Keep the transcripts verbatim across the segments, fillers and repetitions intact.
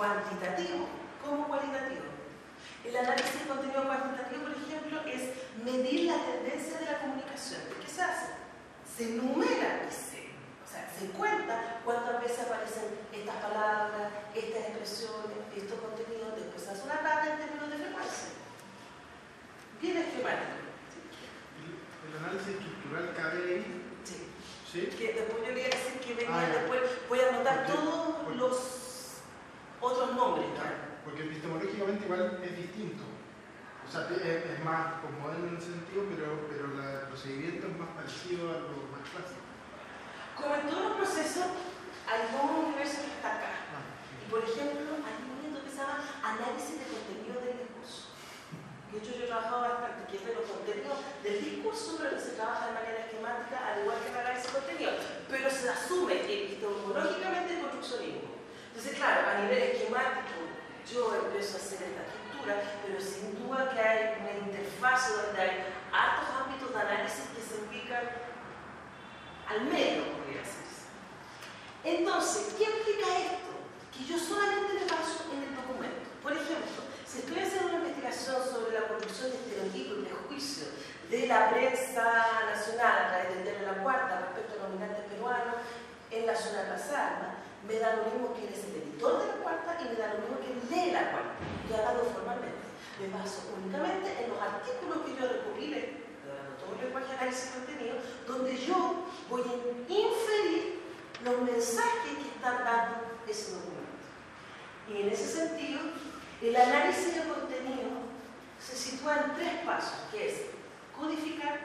cuantitativo como cualitativo. El análisis de contenido cuantitativo, por ejemplo, es medir la tendencia de la comunicación. ¿Qué se hace? Se enumera y se, o sea, se cuenta cuántas veces aparecen estas palabras, estas expresiones, estos contenidos, después se hace una tabla en términos de frecuencia. Bien esquemático. ¿El análisis estructural cabe ahí? Sí. ¿Sí? Que después yo le voy a decir que venía ah, después, voy a anotar porque, todos porque, los otros nombres. Ya, porque epistemológicamente igual es distinto. O sea, es, es más postmoderno en ese sentido, pero, pero la, el procedimiento es más parecido a lo más clásico. Como en todos los procesos, hay un universo que está acá. Ah, Y sí. por ejemplo, hay un momento que se llama análisis de contenido del discurso. De hecho, yo he trabajado bastante, que es de los contenidos del discurso, pero que se trabaja de manera esquemática, al igual que el análisis de contenido. Pero se asume epistemológicamente el construccionismo. Entonces, claro, a nivel esquemático, yo empiezo a hacer esta estructura, pero sin duda que hay una interfaz donde hay altos ámbitos de análisis que se ubican al medio, podría decirse. Entonces, ¿qué implica esto? Que yo solamente me baso en el documento. Por ejemplo, si estoy haciendo una investigación sobre la producción de estereotipos y prejuicios de la prensa nacional a través del diario La Cuarta respecto a los migrantes peruanos en la zona de Plaza Armas, me da lo mismo que eres el editor de La Cuarta y me da lo mismo que lee La Cuarta. Yo hablando formalmente. Me baso únicamente en los artículos que yo recopilé, todo el lenguaje de análisis de contenido, donde yo voy a inferir los mensajes que están dando ese documento. Y en ese sentido, el análisis de contenido se sitúa en tres pasos, que es codificar,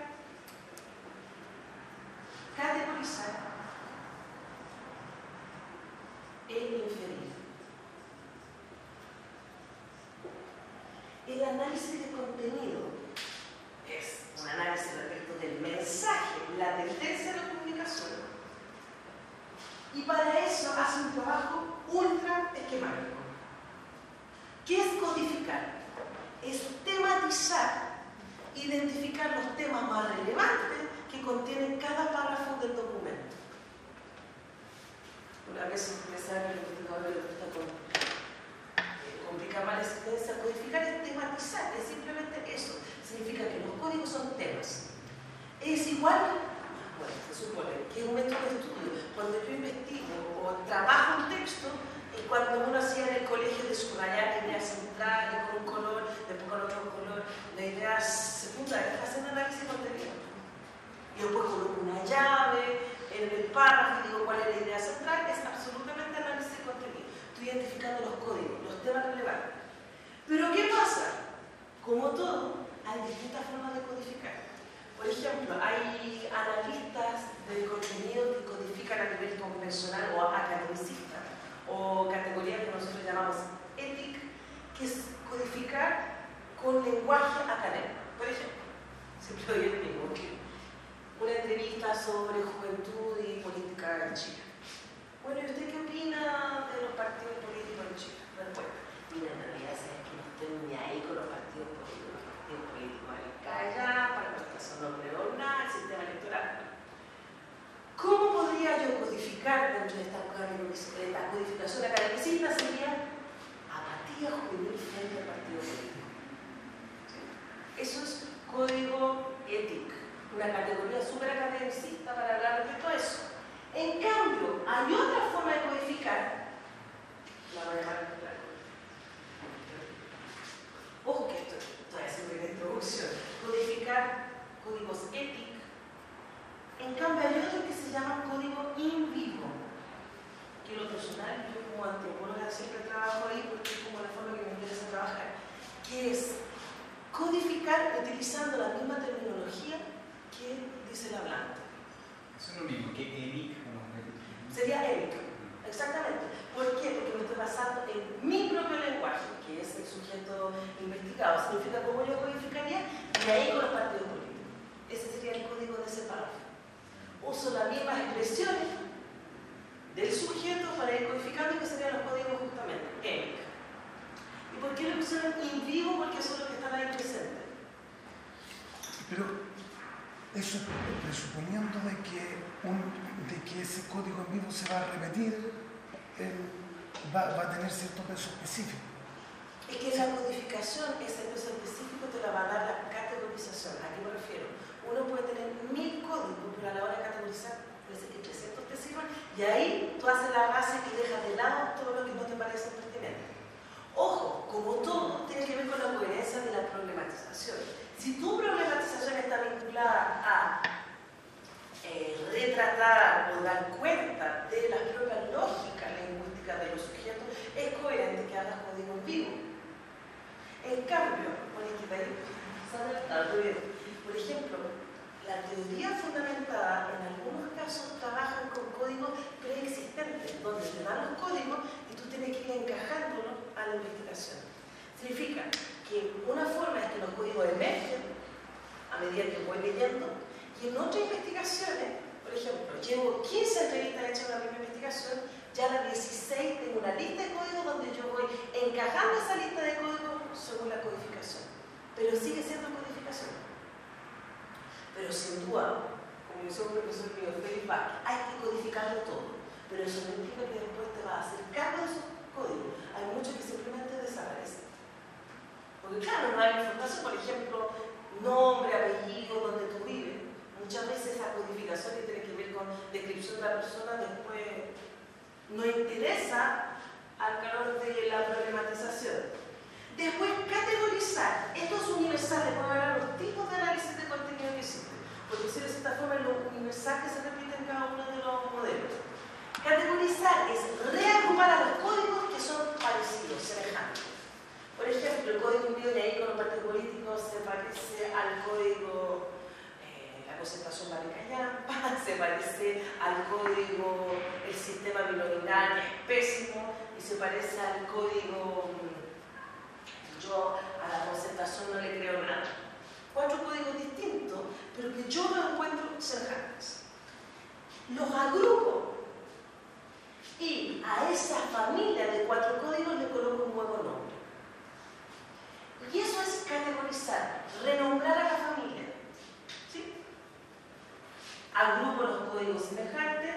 categorizar e inferir. El análisis de contenido es un análisis respecto del mensaje, la tendencia de la comunicación, y para eso hace un trabajo ultra esquemático. ¿Qué es codificar? Es tematizar, identificar los temas más relevantes que contiene cada párrafo del documento. Una vez me sabe que el investigador le gusta complicar más la existencia. Codificar es tematizar, es simplemente eso. Significa que los códigos son temas. Es igual, bueno, se supone que es un método de estudio. Cuando yo investigo o trabajo un texto, y cuando uno hacía en el colegio de subrayar ideas centrales con un color, después con otro color, la idea secundaria, haciendo análisis de contenido. Y después coloco una llave en el párrafo y digo cuál es la idea central, es absolutamente análisis de contenido. Estoy identificando los códigos, los temas relevantes. Pero ¿qué pasa? Como todo, hay distintas formas de codificar. Por ejemplo, hay analistas del contenido que codifican a nivel convencional o academicista, o categoría que nosotros llamamos ética, que es codificar con lenguaje académico. Por ejemplo, siempre doy el mismo, que una entrevista sobre juventud y política en Chile. Bueno, ¿y usted qué opina de los partidos políticos en Chile? Respuesta. Mira, en realidad sabes que no estoy ni ahí con los partidos políticos. Los partidos políticos hay que callar, para nuestra caso no creo nada, el sistema electoral. ¿Cómo podría yo codificar dentro de esta, esta codificación academicista? Sería apatía juvenil frente al partido político. ¿Sí? Eso es código ético. Una categoría súper academicista para hablar respecto a eso. En cambio, hay otra forma de codificar, la voy a llamar claro. Ojo que esto estoy haciendo una introducción. Codificar códigos éticos. En cambio, hay otro que se llama código in vivo, que lo personal, yo como antropóloga siempre trabajo ahí porque es como la forma que me interesa trabajar, que es codificar utilizando la misma terminología que dice el hablante. Eso es lo mismo que EMIC. Sería émica, exactamente. ¿Por qué? Porque me estoy basando en mi propio lenguaje, que es el sujeto investigado. Significa cómo yo codificaría, y ahí con los partidos políticos. Ese sería el código de ese párrafo. Uso las mismas expresiones del sujeto para ir codificando, que serían los códigos justamente, émica. ¿Y por qué lo pusieron in vivo? Porque son los que están ahí presentes. Pero eso presuponiendo de que, un, de que ese código en vivo se va a repetir en, va, va a tener cierto peso específico. Es que la codificación, ese peso específico te la va a dar la categorización. ¿A qué me refiero? Uno puede tener mil códigos, pero a la hora de categorizar puede ser que trescientos te sirvan, y ahí tú haces la base y dejas de lado todo lo que no te parece pertinente. Ojo, como todo, tiene que ver con la coherencia de la problematización. Si tu problematización está vinculada a eh, retratar o dar cuenta de las propias lógicas lingüísticas de los sujetos, es coherente que hagas código en vivo. En cambio, por ejemplo, la teoría fundamentada en algunos casos trabajan con códigos preexistentes, donde te dan los códigos y tú tienes que ir encajándolos a la investigación. Significa que una forma es que los códigos emergen a medida que voy leyendo, y en otras investigaciones, por ejemplo, llevo quince entrevistas hechas en la misma investigación, ya a la dieciséis tengo una lista de códigos donde yo voy encajando esa lista de códigos según la codificación. Pero sigue siendo codificación. Pero sin duda, como dice un profesor mío, Felipe Bach, hay que codificarlo todo. Pero eso no implica que después te vas a hacer cargo de esos códigos. Hay muchos que simplemente desaparecen. Porque claro, no hay información, por ejemplo, nombre, apellido, donde tú vives. Muchas veces esa codificación que tiene que ver con descripción de la persona después no interesa al calor de la problematización. Después, categorizar. Esto es universal, después hablar los tipos de análisis de contenido que existen. Por decirlo de esta forma, es lo universal que se repite en cada uno de los modelos. Categorizar es reagrupar a los códigos que son parecidos, semejantes. Por ejemplo, el código envío de ahí con los partidos políticos se parece al código eh, la concentración Maricayampa, se parece al código el sistema binominal, que es pésimo, y se parece al código yo a la concentración no le creo nada. Cuatro códigos distintos, pero que yo no encuentro semejantes. Los agrupo y a esa familia de cuatro códigos le coloco un nuevo nombre. Y eso es categorizar, renombrar a la familia. ¿Sí? Agrupo los códigos semejantes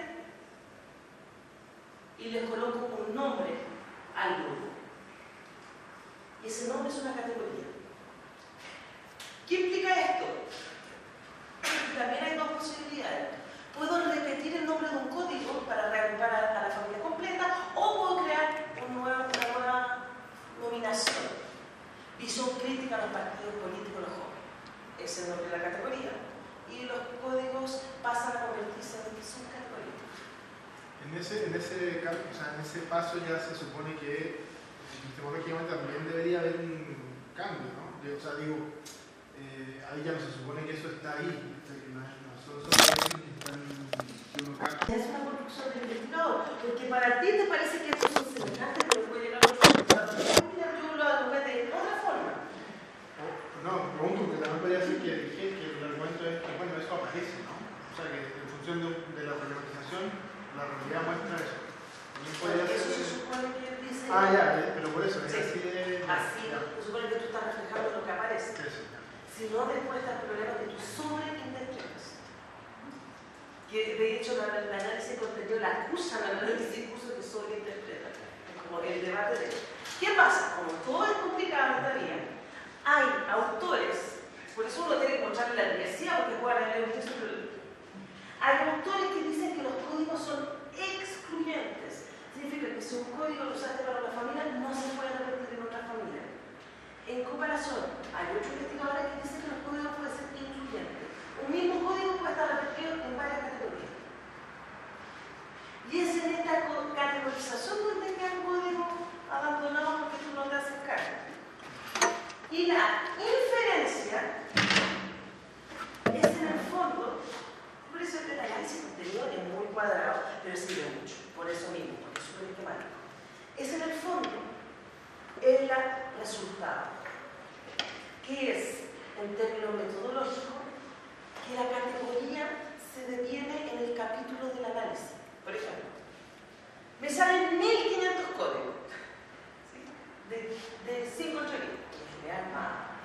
y les coloco un nombre al grupo. Y ese nombre es una categoría. ¿Qué implica esto? También hay dos posibilidades. Puedo repetir el nombre de un código para reagrupar a, a la familia completa, o puedo crear un nuevo, una nueva nominación. Visión crítica a los partidos políticos, los jóvenes. Ese es el nombre de la categoría. Y los códigos pasan a convertirse en subcategorías. En ese, en, ese, o sea, en ese paso ya se supone que epistemológicamente también debería haber un cambio, ¿no? O sea, digo, eh, ahí ya no se supone que eso está ahí, o sea, que no, no son solo que están, que uno cambia. Es una construcción del investigador, porque para ti te parece que esto es semejante, pero puede llegar a otro resultado. Yo lo agrupé de otra forma. No, pregunto, porque también podría ser que dije que el argumento es que, bueno, eso aparece, ¿no? O sea, que en función de, de la problematización, la realidad muestra eso. También podría Porque ser... eso se supone que dice... Ah, ya, pero por eso, es sí, así de... así, ya. se supone que tú estás reflejando lo que aparece. Sí, sí, ya. Si no, después está el problema que tú sobreinterpretas. Que de hecho el análisis de contenido la acusan al análisis de discurso que sobreinterpreta. Es como el debate de... ¿Qué pasa? Como todo es complicado en esta vida, hay autores, por eso uno tiene que encontrar la diversidad, porque pueden leer un texto, pero hay autores que dicen que los códigos son excluyentes. Significa que si un código lo usaste para una familia, no se puede repetir en otra familia. En comparación, hay otros investigadores que dicen que los códigos pueden ser incluyentes. Un mismo código puede estar repetido en varias categorías. Y es en esta categorización donde quedan códigos abandonados porque tú no te haces cargo. Y la inferencia es en el fondo, por eso el análisis posterior es muy cuadrado, pero sirve mucho, por eso mismo, porque es súper esquemático. Es en el fondo el resultado, que es, en términos metodológicos, que la categoría se detiene en el capítulo del análisis. Por ejemplo, me salen mil quinientos códigos, ¿sí? de, de cinco entrevistas. Más,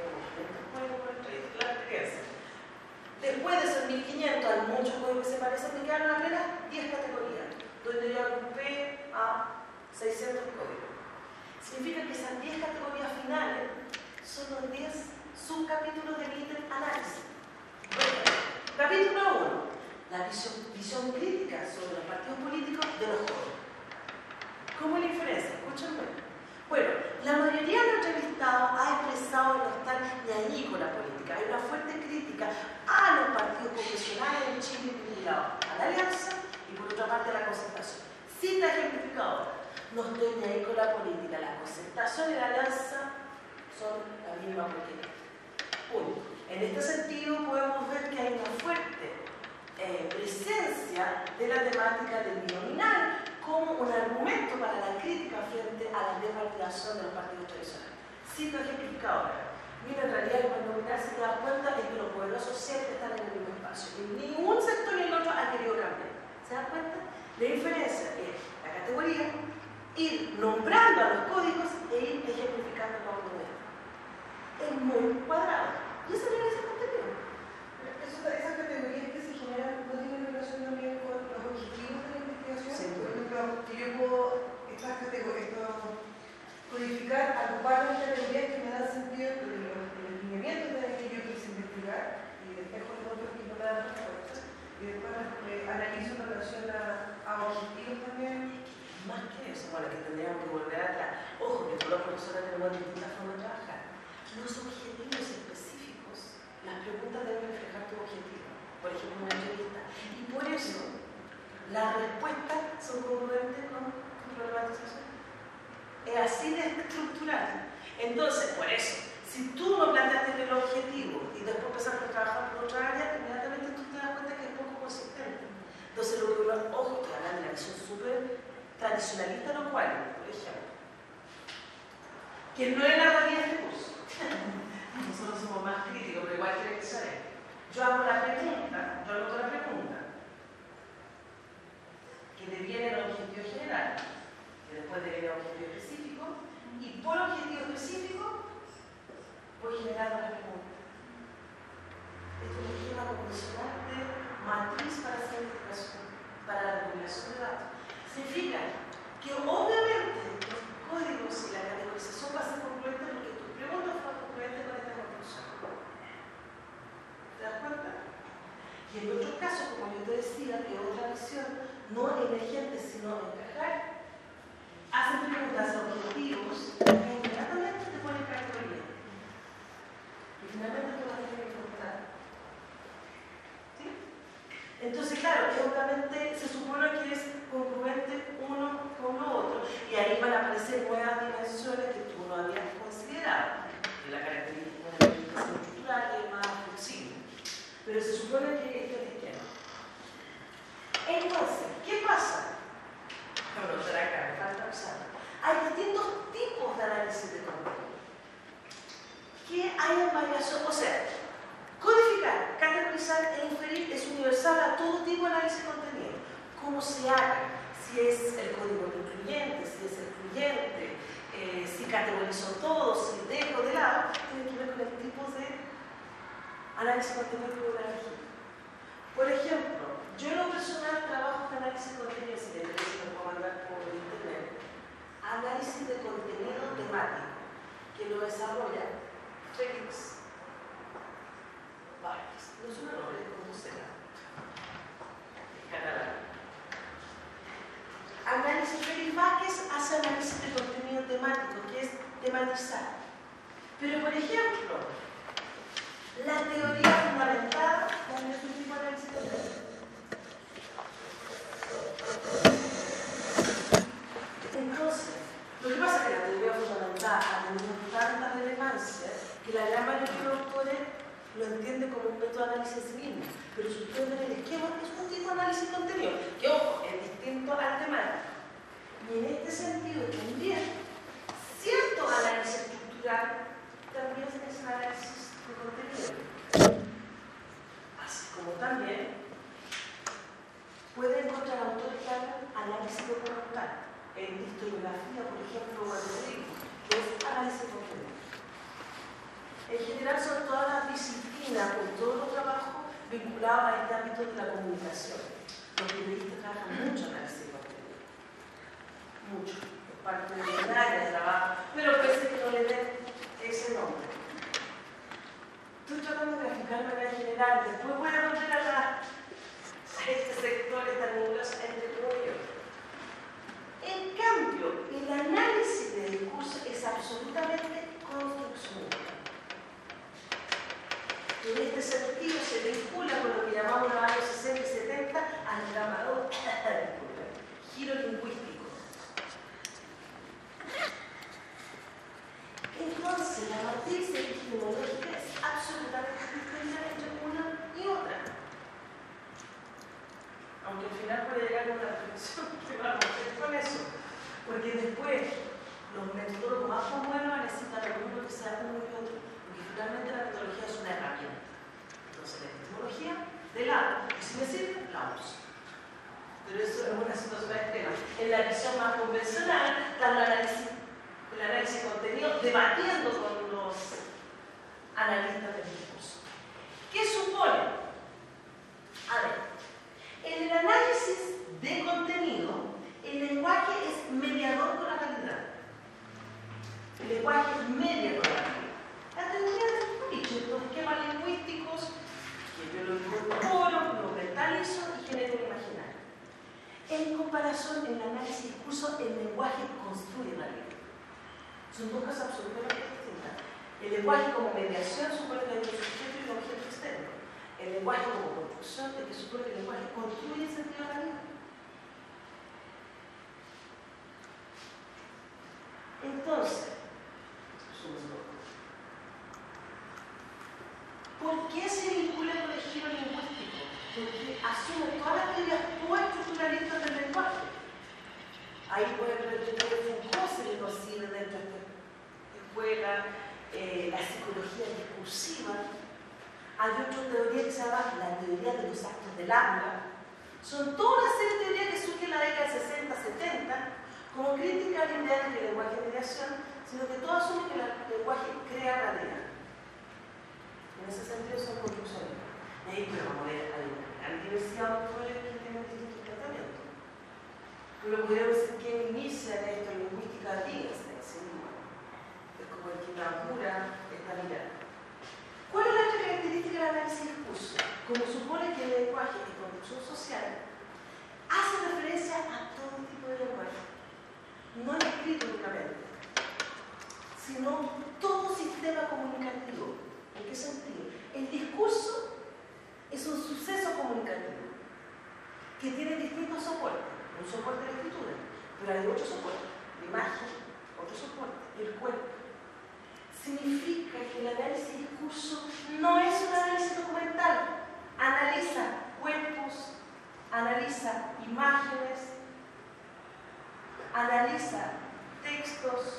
después de esos mil quinientos hay muchos códigos que se parecen, me quedaron apenas diez categorías, donde yo agrupé a seiscientos códigos. Significa que esas diez categorías finales son los diez subcapítulos del ítem análisis. Bueno, capítulo uno, la visión, visión crítica sobre los partidos políticos de los jóvenes. ¿Cómo la diferencia? Escúchenme. Bueno, la mayoría de los entrevistados ha expresado no estar ni allí con la política. Hay una fuerte crítica a los partidos confesionales en Chile vinculados a la alianza y por otra parte a la concertación. Cita ejemplificadora. No estoy ni ahí con la política. La concertación y la alianza son la misma política. Punto. En este sentido podemos ver que hay una fuerte eh, presencia de la temática del binominal como un argumento para la crítica frente a la desvalorización de los partidos tradicionales. Cito ejemplificadora. Mira, en realidad el binominal, si te das cuenta, es que los poderosos siempre están en el mismo espacio. Y ni un sector ni el otro ha querido cambiar. ¿Se dan cuenta? La diferencia es la categoría, ir nombrando a los códigos e ir ejemplificando cada uno de ellos. Es muy cuadrado. Y eso tiene ese contenido. Eso, esas categorías que se generan no tienen relación también con los objetivos de la investigación. Sí. Por ejemplo, que yo puedo estas categorías, codificar, agrupar las categorías que me dan sentido de los, de los lineamientos de las que yo quise investigar y despejo los otros que no me dan respuestas. Y después eh, analizo en relación a, a objetivos también. Más que eso, bueno, que tendríamos que volver atrás. Ojo, que todos los profesores tenemos distintas formas de trabajar. Los objetivos específicos, las preguntas deben reflejar tu objetivo. Por ejemplo, una entrevista. Y por eso, las respuestas son congruentes con tu problematización. Es así de estructural. Entonces, por eso, si tú no planteaste el objetivo y después empezaste a trabajar por otra área, inmediatamente tú te das cuenta que es poco consistente. Entonces, lo que los ojos te dan la visión súper tradicionalista de los cuales, por ejemplo, que no es la realidad de este curso. Nosotros somos más críticos, pero igual quiere que sea. Yo hago la pregunta, yo anoto la pregunta, que deviene el objetivo general, que después deviene el objetivo específico, y por objetivo específico voy generando la pregunta. Esto es un esquema convencional de matriz para hacer investigación, para la recopilación de datos. Significa que obviamente los códigos y la categorización va a ser concluente porque tus preguntas fueron concluentes con esta conclusión. ¿Te das cuenta? Y en otros casos, como yo te decía, que otra visión no emergente sino encajar, hacen preguntas objetivos que inmediatamente te ponen categoría. Y finalmente tú las tienes que encontrar. ¿Sí? Entonces, claro, obviamente se supone que es congruente uno con lo otro y ahí van a aparecer nuevas dimensiones que tú no habías considerado. Que la característica de la investigación estructural es más flexible. Pero se supone que este es el esquema. Entonces, ¿qué pasa? Bueno, será acá, me falta usar. Hay distintos tipos de análisis de contenido. Que hay variación, o sea, codificar, categorizar e inferir es universal a todo tipo de análisis de contenido. Cómo se haga, si es el código incluyente, si es excluyente, eh, si categorizo todo, si dejo de lado, tiene que ver con el tipo de análisis de contenido que voy a elegir. Por ejemplo, yo en lo personal trabajo con análisis de contenido, si te interesa lo puedo mandar por internet, análisis de contenido temático, que lo desarrolla Félix Vargas. No es un nombre de cómo será. Es catalán. Análisis Félix Vázquez hace análisis de contenido temático, que es tematizar. Pero, por ejemplo, la teoría fundamentada también es un tipo de análisis de contenido. Entonces, lo que pasa es que la teoría fundamental ha tenido tanta relevancia que la gran mayoría de los autores lo entiende como un método de análisis en sí mismo. Pero si ustedes ven el esquema, es un tipo de análisis de contenido, que ojo, es distinto al temático. Y en este sentido también, cierto análisis estructural también es análisis de contenido. Así como también puede encontrar autores que hagan análisis documental. En historiografía, por ejemplo, o en que es análisis de contenido. En general son todas las disciplinas con todos los trabajos vinculados a este ámbito de la comunicación. Los periodistas trabajan mucho análisis de contenido. Mucho. aunque al final puede llegar a una reflexión que va a romper con eso, porque después los metodólogos más buenos necesitan alguno que sea uno y otro, porque finalmente la metodología es una herramienta. Entonces la epistemología de lado, y si me sirve, la uso. Pero eso es una situación extrema. En la visión más convencional está el análisis, el análisis de contenido debatiendo con los analistas del discurso. ¿Qué supone? A ver, en el análisis de contenido, el lenguaje es mediador con la realidad. El lenguaje es media con la realidad. La teoría de los esquemas lingüísticos, que yo lo incorporo, lo mentalizo y genero un imaginario. En comparación, en el análisis de discurso, el lenguaje construye la realidad. Son dos cosas absolutamente distintas. El lenguaje como mediación supone que hay un sujeto y un objeto externo. El lenguaje como construcción es que supone que el lenguaje construye el sentido de la vida. Entonces, ¿por qué se vincula con el giro lingüístico? Porque asume todas las teorías postestructuralistas del lenguaje. Ahí puede ver Foucault se le consigue dentro de esta escuela, eh, la psicología discursiva. Hay otra teoría que se llama la teoría de los actos del habla. Son toda una serie de teorías que surgen en la década de sesenta, setenta como crítica al ideal del lenguaje de mediación, sino que todas asumen que el lenguaje crea realidad. En ese sentido son conclusiones. Y ahí, pero vamos a ver, hay una gran diversidad de autores que tienen distintos tratamientos. Pero podríamos decir que inicia en esto lingüística de Wittgenstein, sin duda. Es como el que inaugura esta mirada. ¿Cuál es la otra característica del análisis de discurso? Como supone que el lenguaje de construcción social hace referencia a todo tipo de lenguaje, no el escrito únicamente, sino todo sistema comunicativo. ¿En qué sentido? El discurso es un suceso comunicativo que tiene distintos soportes. Un soporte de la escritura, pero hay otro soporte, la imagen, otro soporte, el cuerpo. Significa que el análisis de discurso no es un análisis documental, analiza cuerpos, analiza imágenes, analiza textos.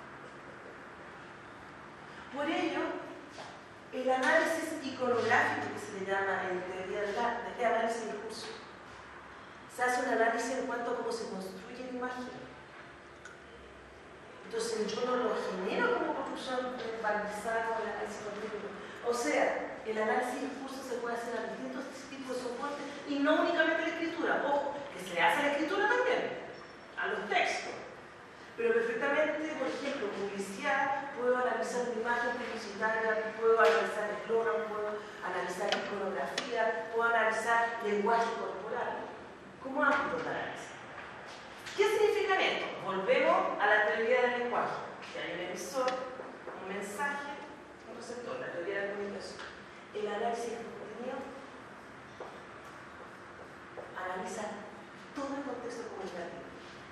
Por ello, el análisis iconográfico, que se le llama en teoría del arte, ¿qué análisis de discurso? Se hace un análisis en cuanto a cómo se construye la imagen. Entonces yo no lo genero como construcción verbalizada con el análisis cognitivo. O sea, el análisis de discurso se puede hacer a distintos tipos de soportes y no únicamente la escritura. Ojo, que se le hace a la escritura también, a los textos. Pero perfectamente, por ejemplo, publicidad, puedo analizar una imagen publicitaria, puedo analizar eslogan, puedo analizar iconografía, puedo analizar lenguaje corporal. ¿Cómo ámbito de análisis? ¿Qué significa esto? Volvemos a la teoría del lenguaje. Que hay un emisor, un mensaje, un receptor, la teoría de la comunicación. El análisis de contenido analiza todo el contexto comunicativo.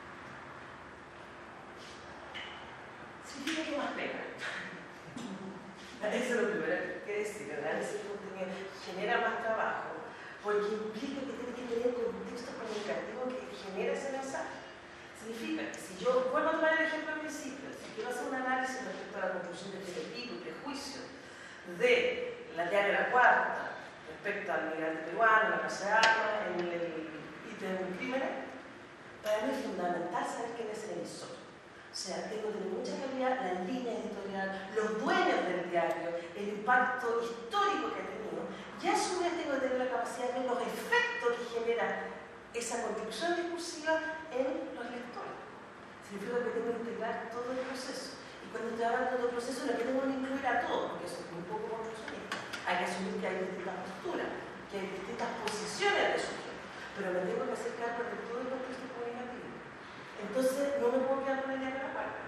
Significa que más pega. Eso es lo primero que decir. El análisis de contenido genera más trabajo porque implica que tiene que tener un contexto comunicativo que genera ese mensaje. Significa que si yo, vuelvo a tomar el ejemplo al principio, si quiero hacer un análisis respecto a la construcción de estereotipos y prejuicios de la diaria de la cuarta, respecto al migrante peruano, la casa de armas, en el ítem de crímenes, para mí es fundamental saber quién es el emisor. O sea, tengo que tener mucha calidad la línea editorial, los dueños del diario, el impacto histórico que ha tenido, y a su vez tengo que tener la capacidad de ver los efectos que genera esa construcción discursiva en los lectores. Significa que tengo que integrar todo el proceso. Y cuando estoy hablando del proceso, no tengo que incluir a todos, porque eso es un poco construccionista. Hay que asumir que hay distintas posturas, que hay distintas posiciones de sujeto, pero me tengo que hacer cargo de todo el contexto comunicativo. Entonces, no me puedo quedar con el diario de la parte.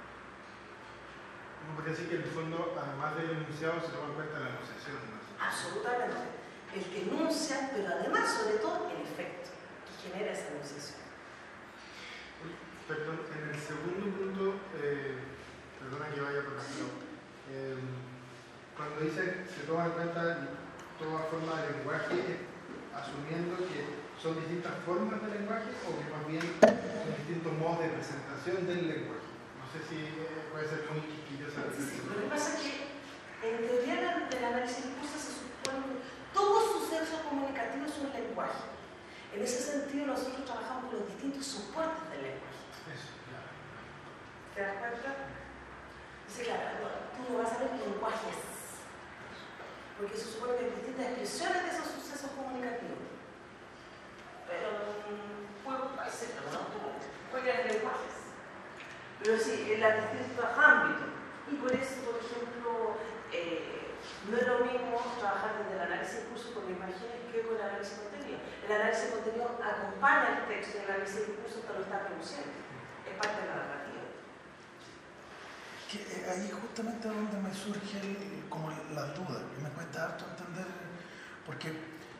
No podría decir que en el fondo, además del enunciado, se toma en cuenta la enunciación, ¿no? Absolutamente. El que enuncia, pero además, sobre todo, el efecto que genera esa enunciación. Perdón, en el segundo punto, eh, perdona que vaya por aquí, eh, cuando dice se toma en cuenta toda forma de lenguaje, asumiendo que son distintos distintas formas de lenguaje o que más bien son distintos modos de presentación del lenguaje? No sé si puede ser muy quisquillosa la Sí, sí, reflexión. lo que pasa es que en teoría del análisis de discurso se supone que todo suceso comunicativo es un lenguaje. En ese sentido nosotros trabajamos con los distintos soportes del lenguaje. Eso, claro. ¿Te das cuenta? Entonces, claro, tú no vas a ver lenguajes, porque se supone que hay distintas expresiones de esos sucesos comunicativos. Pero mmm, puedo hacerlo, ¿no? Puede haber lenguajes. Pero sí, en los distintos ámbitos. Y por eso, por ejemplo, eh, no es lo mismo trabajar desde el análisis de discurso con imágenes que con el análisis de contenido. El análisis de contenido acompaña el texto y el análisis de discurso te lo está produciendo. Es parte de la narrativa. Que, eh, ahí justamente es donde me surge el, como la duda, y me cuesta harto entender, porque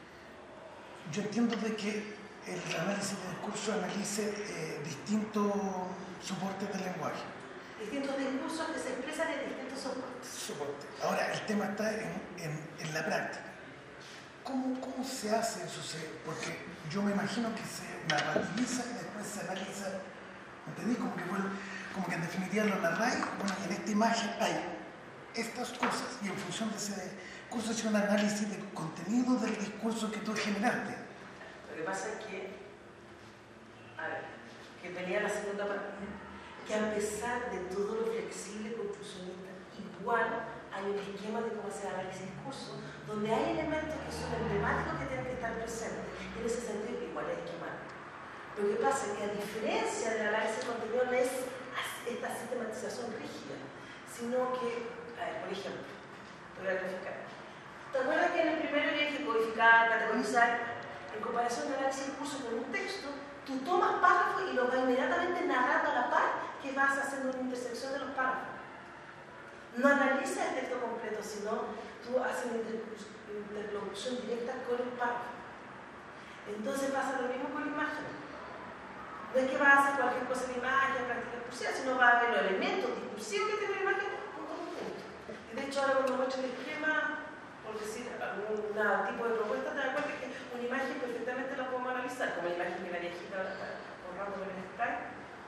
yo entiendo de que el análisis de discurso analice eh, distintos soportes del lenguaje. Distintos discursos que se expresan en distintos soportes. Soporte. Ahora, el tema está en, en, en la práctica. ¿Cómo, ¿Cómo se hace eso? Se, porque yo me imagino que se narrativiza y después se analiza, ¿entendí? Como que, bueno, como que en definitiva lo narráis, bueno, en esta imagen hay estas cosas y en función de ese curso es un análisis del contenido del discurso que tú generaste. Lo que pasa es que, a ver, que venía la segunda parte, que a pesar de todo lo flexible construccionista, igual hay un esquema de cómo hacer análisis de discurso, donde hay elementos que son emblemáticos que tienen que estar presentes, y en ese sentido igual es esquemático. Lo que pasa es que a diferencia del análisis de contenido no es esta sistematización rígida, sino que, a ver, por ejemplo, te voy a graficar. ¿Te acuerdas que en el primero había que codificar, categorizar? En comparación del análisis de discurso con un texto, tú tomas párrafos y los vas inmediatamente narrando a la par que vas haciendo una intersección de los párrafos. No analizas el texto completo, sino tú haces una interlocución directa con el párrafo. Entonces pasa lo mismo con la imagen. No es que vas a hacer cualquier cosa en imagen, práctica discursiva, sino vas a ver los elementos discursivos que tiene la imagen punto por punto. Y de hecho, ahora cuando muestro el esquema, por decir algún tipo de propuesta, te das cuenta que una imagen perfectamente la podemos analizar, como la imagen de la viejita borrando con el spray.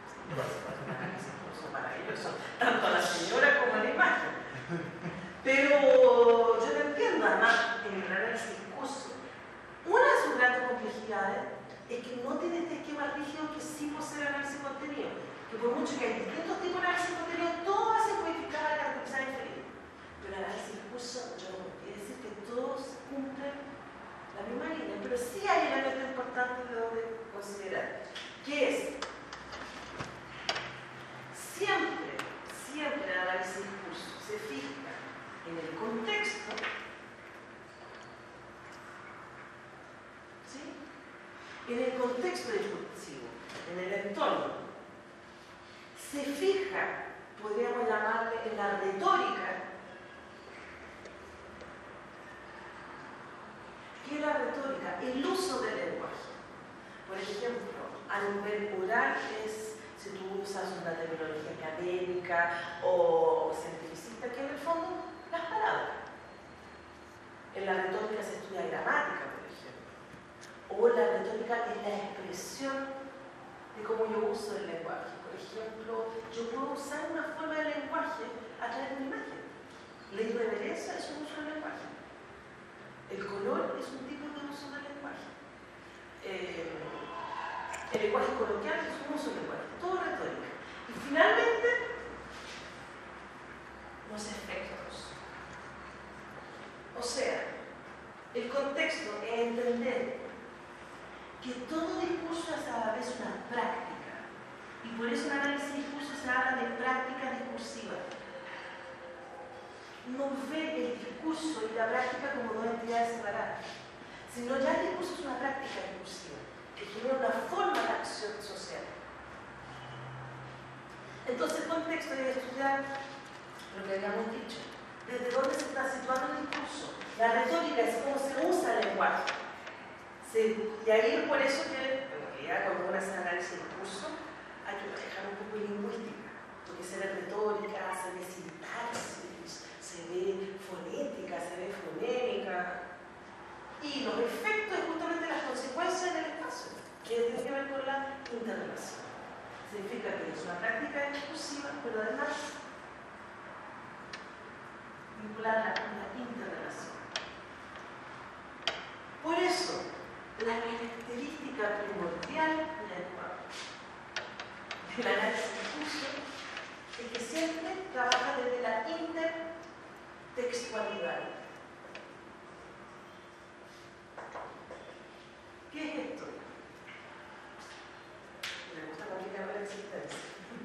Son maravillosos, tanto la señora como la imagen. Pero yo te entiendo, además, en el análisis de discurso, una de sus grandes complejidades es que no tiene este esquema rígido que sí posee el análisis de contenido. Que por mucho que hay distintos tipos de análisis de contenido, todo hace codificar la caracterizar inferir. Pero el análisis de discurso, yo no quiero decir que todos cumplen la misma línea, pero sí hay elementos importantes de donde considerar. Que es, siempre, siempre el análisis de discurso se fija en el contexto, ¿sí? En el contexto discursivo, en el entorno. Se fija, podríamos llamarle, en la retórica. ¿Qué es la retórica? El uso del lenguaje. Por ejemplo, a nivel oral es si tú usas una terminología académica o cientificista, que en el fondo las palabras. En la retórica se estudia gramática, por ejemplo. O la retórica es la expresión de cómo yo uso el lenguaje. Por ejemplo, yo puedo usar una forma de lenguaje a través de una imagen. La irreverencia es un uso del lenguaje. El color es un tipo de uso del lenguaje. Eh, el lenguaje coloquial es un uso del lenguaje. Todo retórica. Y finalmente, los efectos. O sea, el contexto es entender que todo discurso es a la vez una práctica. Y por eso en análisis de discurso se habla de práctica discursiva. No ve el discurso y la práctica como dos entidades separadas, sino ya el discurso es una práctica discursiva que genera una forma de acción social. Entonces el contexto debe estudiar lo que habíamos dicho, desde dónde se está situando el discurso. La retórica es cómo se usa el lenguaje. Se, y ahí por eso que, bueno, que ya cuando uno hace análisis de discurso hay que manejar un poco de lingüística, porque se ve retórica, se ve sintaxis, se ve fonética, se ve fonémica, y los efectos es justamente las consecuencias del espacio. interrelación. Significa que es una práctica discursiva, pero además vinculada a la interrelación. Por eso, la característica primordial del análisis de discurso es que siempre trabaja desde la intertextualidad. ¿Qué es esto? Me gusta complicar la existencia.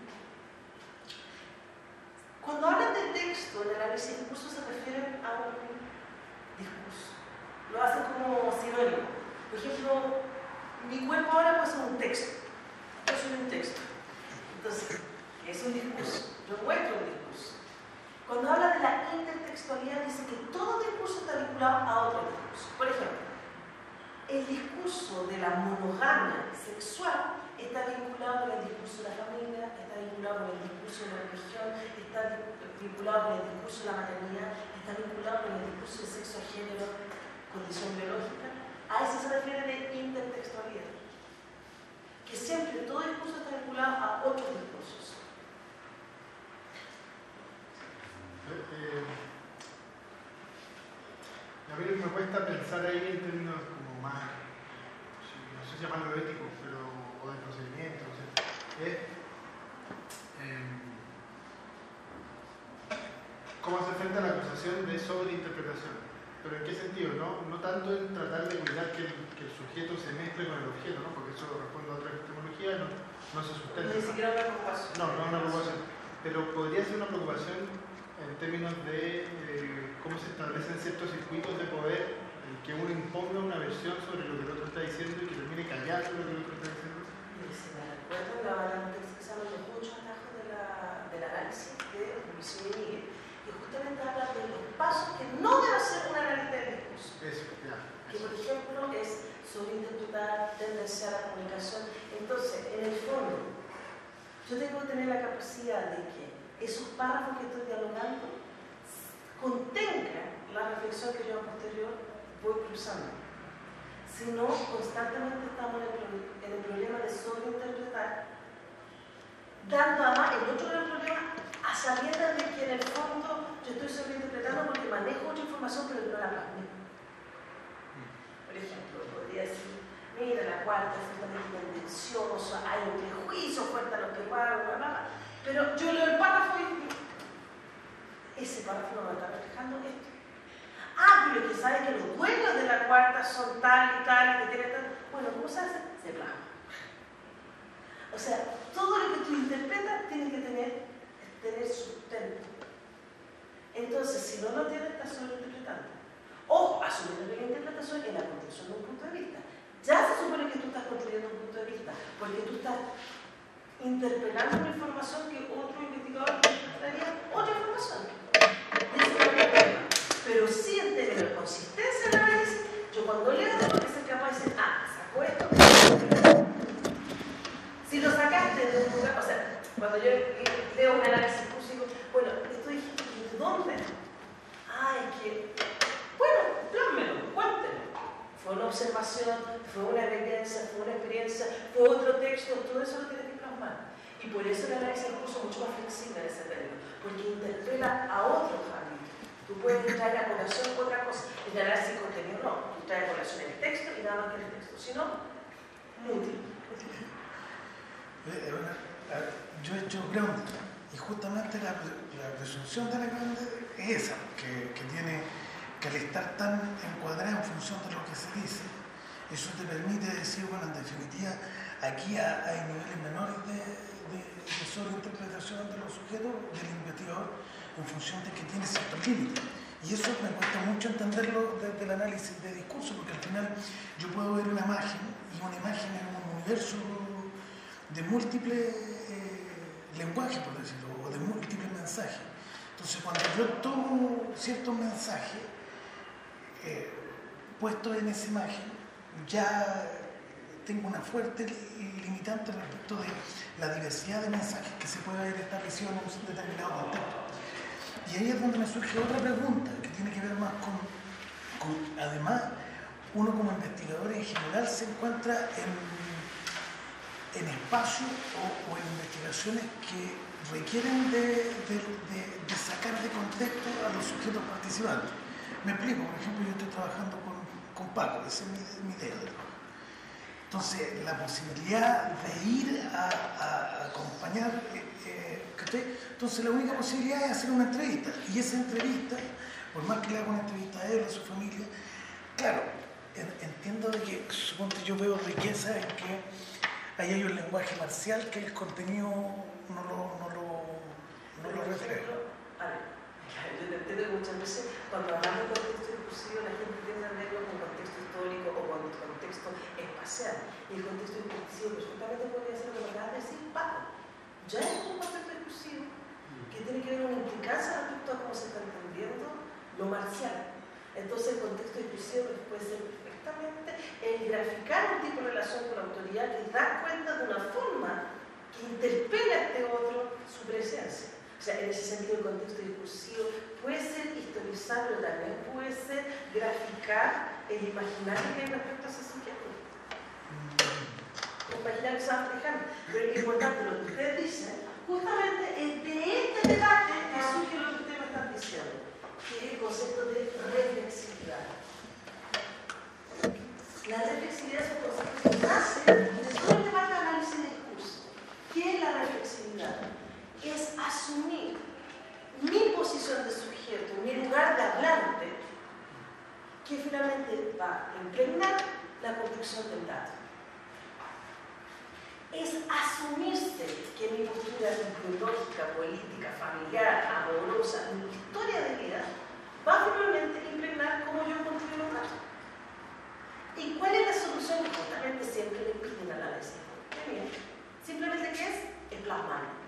Cuando hablan de texto en el análisis de discurso se refieren a un discurso. Lo hacen como sinónimo. Por ejemplo, mi cuerpo ahora puede ser un texto. Yo soy un texto. Entonces, es un discurso. Yo muestro un discurso. Cuando habla de la intertextualidad, dice que todo discurso está vinculado a otro discurso. Por ejemplo, el discurso de la monogamia sexual está vinculado con el discurso de la familia, está vinculado con el discurso de la religión, está vinculado con el discurso de la maternidad, está vinculado con el discurso de sexo, género, condición biológica. A eso se refiere de intertextualidad. Que siempre todo discurso está vinculado a otros discursos. Eh, a mí me cuesta pensar ahí en términos como más, no sé si llamarlo éticos, pero, o de procedimiento, o sea, es eh, cómo hacer frente a la acusación de sobreinterpretación. Pero ¿en qué sentido? No, no tanto en tratar de cuidar que el, que el sujeto se mezcle con el objeto, ¿no? Porque eso responde a otra epistemología, no, no se sustenta. Ni siquiera una preocupación. No, no es una preocupación. Pero podría ser una preocupación en términos de eh, cómo se establecen ciertos circuitos de poder, eh, que uno imponga una versión sobre lo que el otro está diciendo y que termine callando lo que el otro está diciendo. Y si me recuerdo, la variante que se llama los muchos atajos de la, del análisis de Luis y Miguel, que justamente habla de los pasos que no debe hacer un analista del discurso. Eso, ya. Que por ejemplo es sobreinterpretar, tendenciar la comunicación. Entonces, en el fondo, yo tengo que tener la capacidad de que esos párrafos que estoy dialogando contengan la reflexión que yo a posterior voy cruzando. Si no, constantemente estamos en el, en el problema de sobreinterpretar, dando además el otro gran problema a sabiendas de que en el fondo yo estoy sobreinterpretando porque manejo otra información pero no la plasmo. Por ejemplo, podría decir, mira, la cuarta es altamente tendenciosa, hay un prejuicio fuerte a los peruanos, bla, bla, bla. Pero yo leo el párrafo y ese párrafo no me está reflejando esto. Ah, pero que sabe que los dueños de la cuarta son tal y tal, y que tienen tal. Bueno, ¿cómo se hace? Se plasma. O sea, todo lo que tú interpretas tiene que tener, tener sustento. Entonces, si no lo tienes, estás sobreinterpretando. Ojo, asumiendo que la interpretación es la construcción de un punto de vista. Ya se supone que tú estás construyendo un punto de vista, porque tú estás interpelando una información que otro investigador daría otra información. Pero sí en términos de consistencia del análisis, yo cuando leo tengo que ser capaz de decir, ah, saco esto. Si lo sacaste de un lugar, o sea, cuando yo leo un análisis digo, bueno, esto dijiste, ¿de dónde? Ay, que, bueno, plásmelo, cuéntelo. Fue una observación, fue una evidencia, fue una experiencia, fue otro texto, todo eso lo tienes que plasmar. Y por eso el análisis es incluso mucho más flexible en ese término, porque interpela a otros ámbitos. Tú puedes traer a colación otra cosa. El análisis contenido no, tú traes a colación el texto y nada más que el texto. Si no, inútil. Yo he hecho grounding y justamente la, la presunción de la grounding es esa, que, que tiene que al estar tan encuadrada en función de lo que se dice, eso te permite decir, bueno, en definitiva, aquí hay niveles menores de, de, de sobreinterpretación de los sujetos, del investigador, en función de que tiene ciertos límites. Y eso me cuesta mucho entenderlo desde el análisis de discurso, porque al final yo puedo ver una imagen, y una imagen es un universo de múltiples eh, lenguajes, por decirlo, o de múltiples mensajes. Entonces, cuando yo tomo ciertos mensajes eh, puestos en esa imagen, ya tengo una fuerte limitante respecto de la diversidad de mensajes que se puede haber establecido en un determinado contexto. Y ahí es donde me surge otra pregunta que tiene que ver más con, con además, uno como investigador en general se encuentra en, en espacios o, o en investigaciones que requieren de, de, de, de sacar de contexto a los sujetos participantes. Me explico, por ejemplo, yo estoy trabajando con, con Paco, esa es mi, mi idea de trabajo. Entonces, la posibilidad de ir a, a, a acompañar, eh, eh, entonces la única posibilidad es hacer una entrevista. Y esa entrevista, por más que le haga una entrevista a él, a su familia, claro, en, entiendo de que, supongo yo veo riqueza en que ahí hay un lenguaje marcial que el contenido no lo, no lo, no lo refleja. A ver, yo te entiendo que muchas veces cuando hablamos de contexto discursivo la gente tiende a verlo con contexto histórico o con contexto espacial. Y el contexto discursivo perfectamente podría ser lo que me acabas de decir, Paco. Ya es un contexto discursivo que tiene que ver con una implicancia respecto a cómo se está entendiendo lo marcial. Entonces el contexto discursivo puede ser perfectamente el graficar un tipo de relación con la autoridad que da cuenta de una forma que interpela a este otro su presencia. O sea, en ese sentido el contexto discursivo puede ser historizar, pero también puede ser graficar el imaginario que hay respecto a ese sujeto. El imaginario que se va reflejando. Pero es importante lo que ustedes dicen, justamente es de este debate que surge lo que ustedes me están diciendo, que es el concepto de reflexividad. La reflexividad es un concepto que nace de todo el debate de análisis de discurso. ¿Qué es la reflexividad? Es asumir mi posición de sujeto, mi lugar de hablante, que finalmente va a impregnar la construcción del dato. Es asumirse que mi postura ideológica, política, familiar, amorosa, mi historia de vida, va finalmente a impregnar cómo yo construyo los datos. ¿Y cuál es la solución que justamente siempre le piden a la D C? Simplemente ¿qué es? Es plasmar.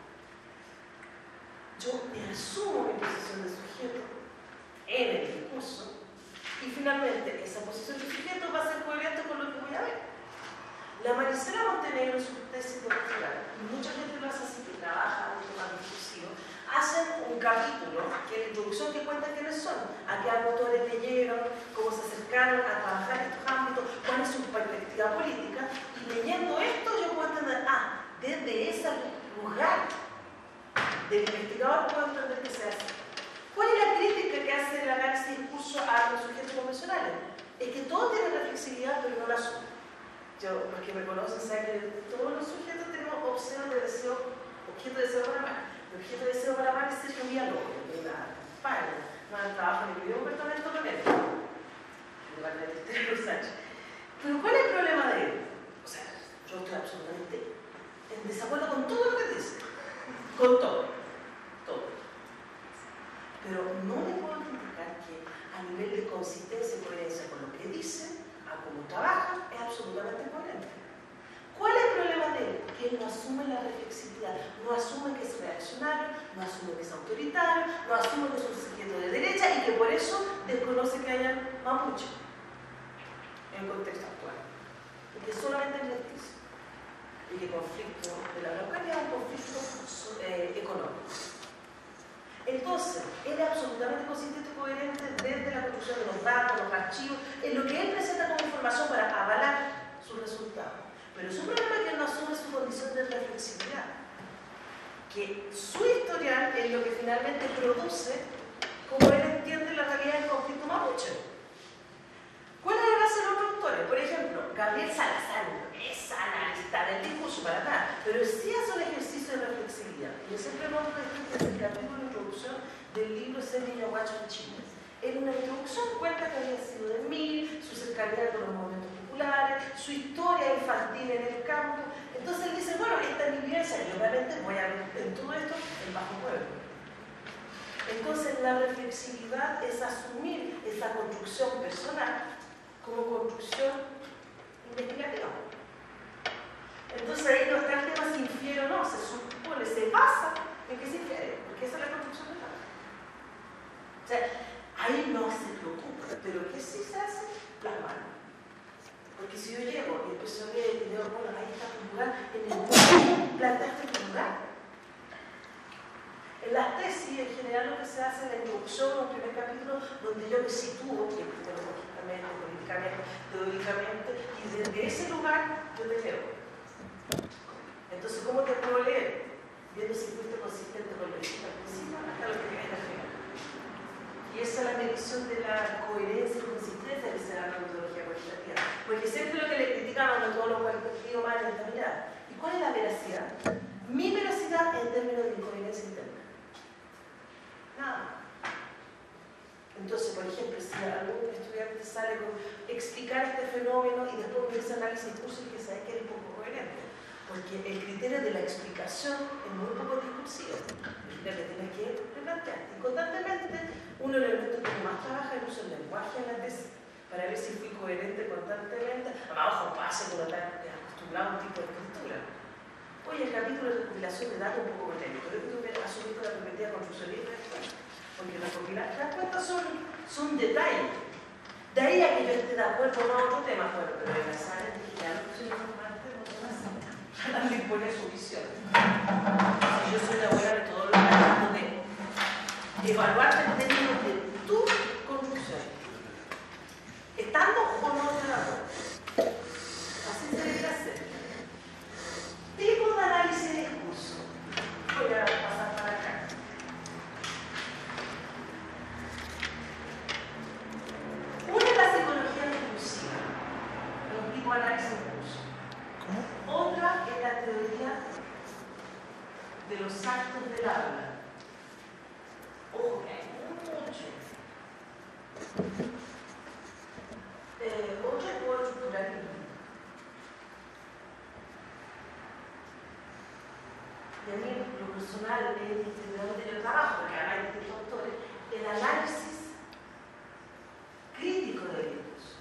Yo me asumo mi posición de sujeto en el discurso y finalmente esa posición de sujeto va a ser coherente con lo que voy a ver. La Maricela Montenegro en su tesis doctoral, y mucha gente lo hace así, que trabaja en un tema discursivo, hacen un capítulo, que es la introducción, que cuenta quiénes son, a qué autores leyeron, cómo se acercaron a trabajar en estos ámbitos, cuál es su perspectiva política, y leyendo esto yo puedo entender, ah, desde ese lugar del investigador puedo entender qué se hace. ¿Cuál es la crítica que hace el análisis de discurso a los sujetos convencionales? Es que todos tienen reflexividad, pero no la asumen. Yo, los que me conocen, saben que todos los sujetos tenemos opción de deseo, objeto de deseo para amar. El objeto de deseo para amar es ser un diálogo, una España, no hay trabajo en el mismo departamento con él, en lugar de Esther Sánchez. Pero ¿cuál es el problema de él? O sea, yo estoy absolutamente en desacuerdo con todo lo que dice, con todo, todo. Pero no le puedo indicar que a nivel de consistencia y coherencia con lo que dice, a cómo trabaja, es absolutamente coherente. ¿Cuál es el problema de él? Que él no asume la reflexividad, no asume que es reaccionario, no asume que es autoritario, no asume que es un sujeto de derecha y que por eso desconoce que haya mapuche en el contexto actual. Porque solamente es mestizo. Y que el conflicto de la Araucanía es un conflicto eh, económico. Entonces, él es absolutamente consistente y coherente desde la construcción de los datos, los archivos, en lo que él presenta como información para avalar sus resultados. Pero es un problema que él no asume su condición de reflexividad. Que su historial es lo que finalmente produce cómo él entiende la realidad del conflicto mapuche. ¿Cuál es la base de los autores? Por ejemplo, Gabriel Salazar no es analista del discurso para nada, pero sí hace un ejercicio de reflexividad. Y yo siempre monto este el capítulo de introducción del libro Ser Niño Guacho en Chile. En una introducción cuenta que había sido de Mil, su cercanía con los movimientos populares, su historia infantil en el campo. Entonces él dice, bueno, esta es mi vivencia, yo realmente voy a ver en todo esto el bajo pueblo. Entonces la reflexividad es asumir esa construcción personal como construcción investigativa. Entonces ahí no está el tema si infiere o no, se supone, se basa en que se infiere, porque esa es la construcción del dato. O sea, ahí no se preocupa, pero ¿qué sí se hace? Plasmar. Porque si yo llego y después yo veo y digo, bueno, ahí está tu lugar, en el mundo planteaste tu lugar. En las tesis, en general, lo que se hace en la introducción o en el primer capítulo, donde yo me sitúo, epistemológicamente, políticamente, teóricamente, y desde ese lugar yo te leo. veracidad, mi veracidad en términos de incoherencia interna. Nada. Entonces, por ejemplo, si algún estudiante sale con explicar este fenómeno y después me dice análisis de curso y que sabe que es un poco coherente, porque el criterio de la explicación es muy poco discursivo. Significa que tienes que replantear. Y constantemente, uno de los elementos que más trabaja es el uso del lenguaje en la tesis, para ver si fui coherente constantemente. Abajo pase cuando estás acostumbrado a un tipo de escritura. Oye, el capítulo de recopilación de datos un poco técnico. Yo creo que asumir con la perspectiva construccionista, porque las recopilaciones, las cuentas son, son detalles. De ahí a que yo esté de acuerdo con otro tema, bueno, pero en las áreas digitales, yo soy informante, no tengo nada. Nadie impone su visión. Si yo soy una buena metodóloga de evaluarte en términos de tu construcción, estando o no de acuerdo. Así se debe hacer. Tipo de análisis de discurso. Voy a pasar para acá. Una es la psicología discursiva, un tipo de análisis de discurso. Otra es la teoría de los actos del habla. Ojo, que hay mucho. Eh, otra es el estructuralismo. Y a mí, lo personal, es donde yo trabajo, porque además hay distintos autores, el análisis crítico del discurso.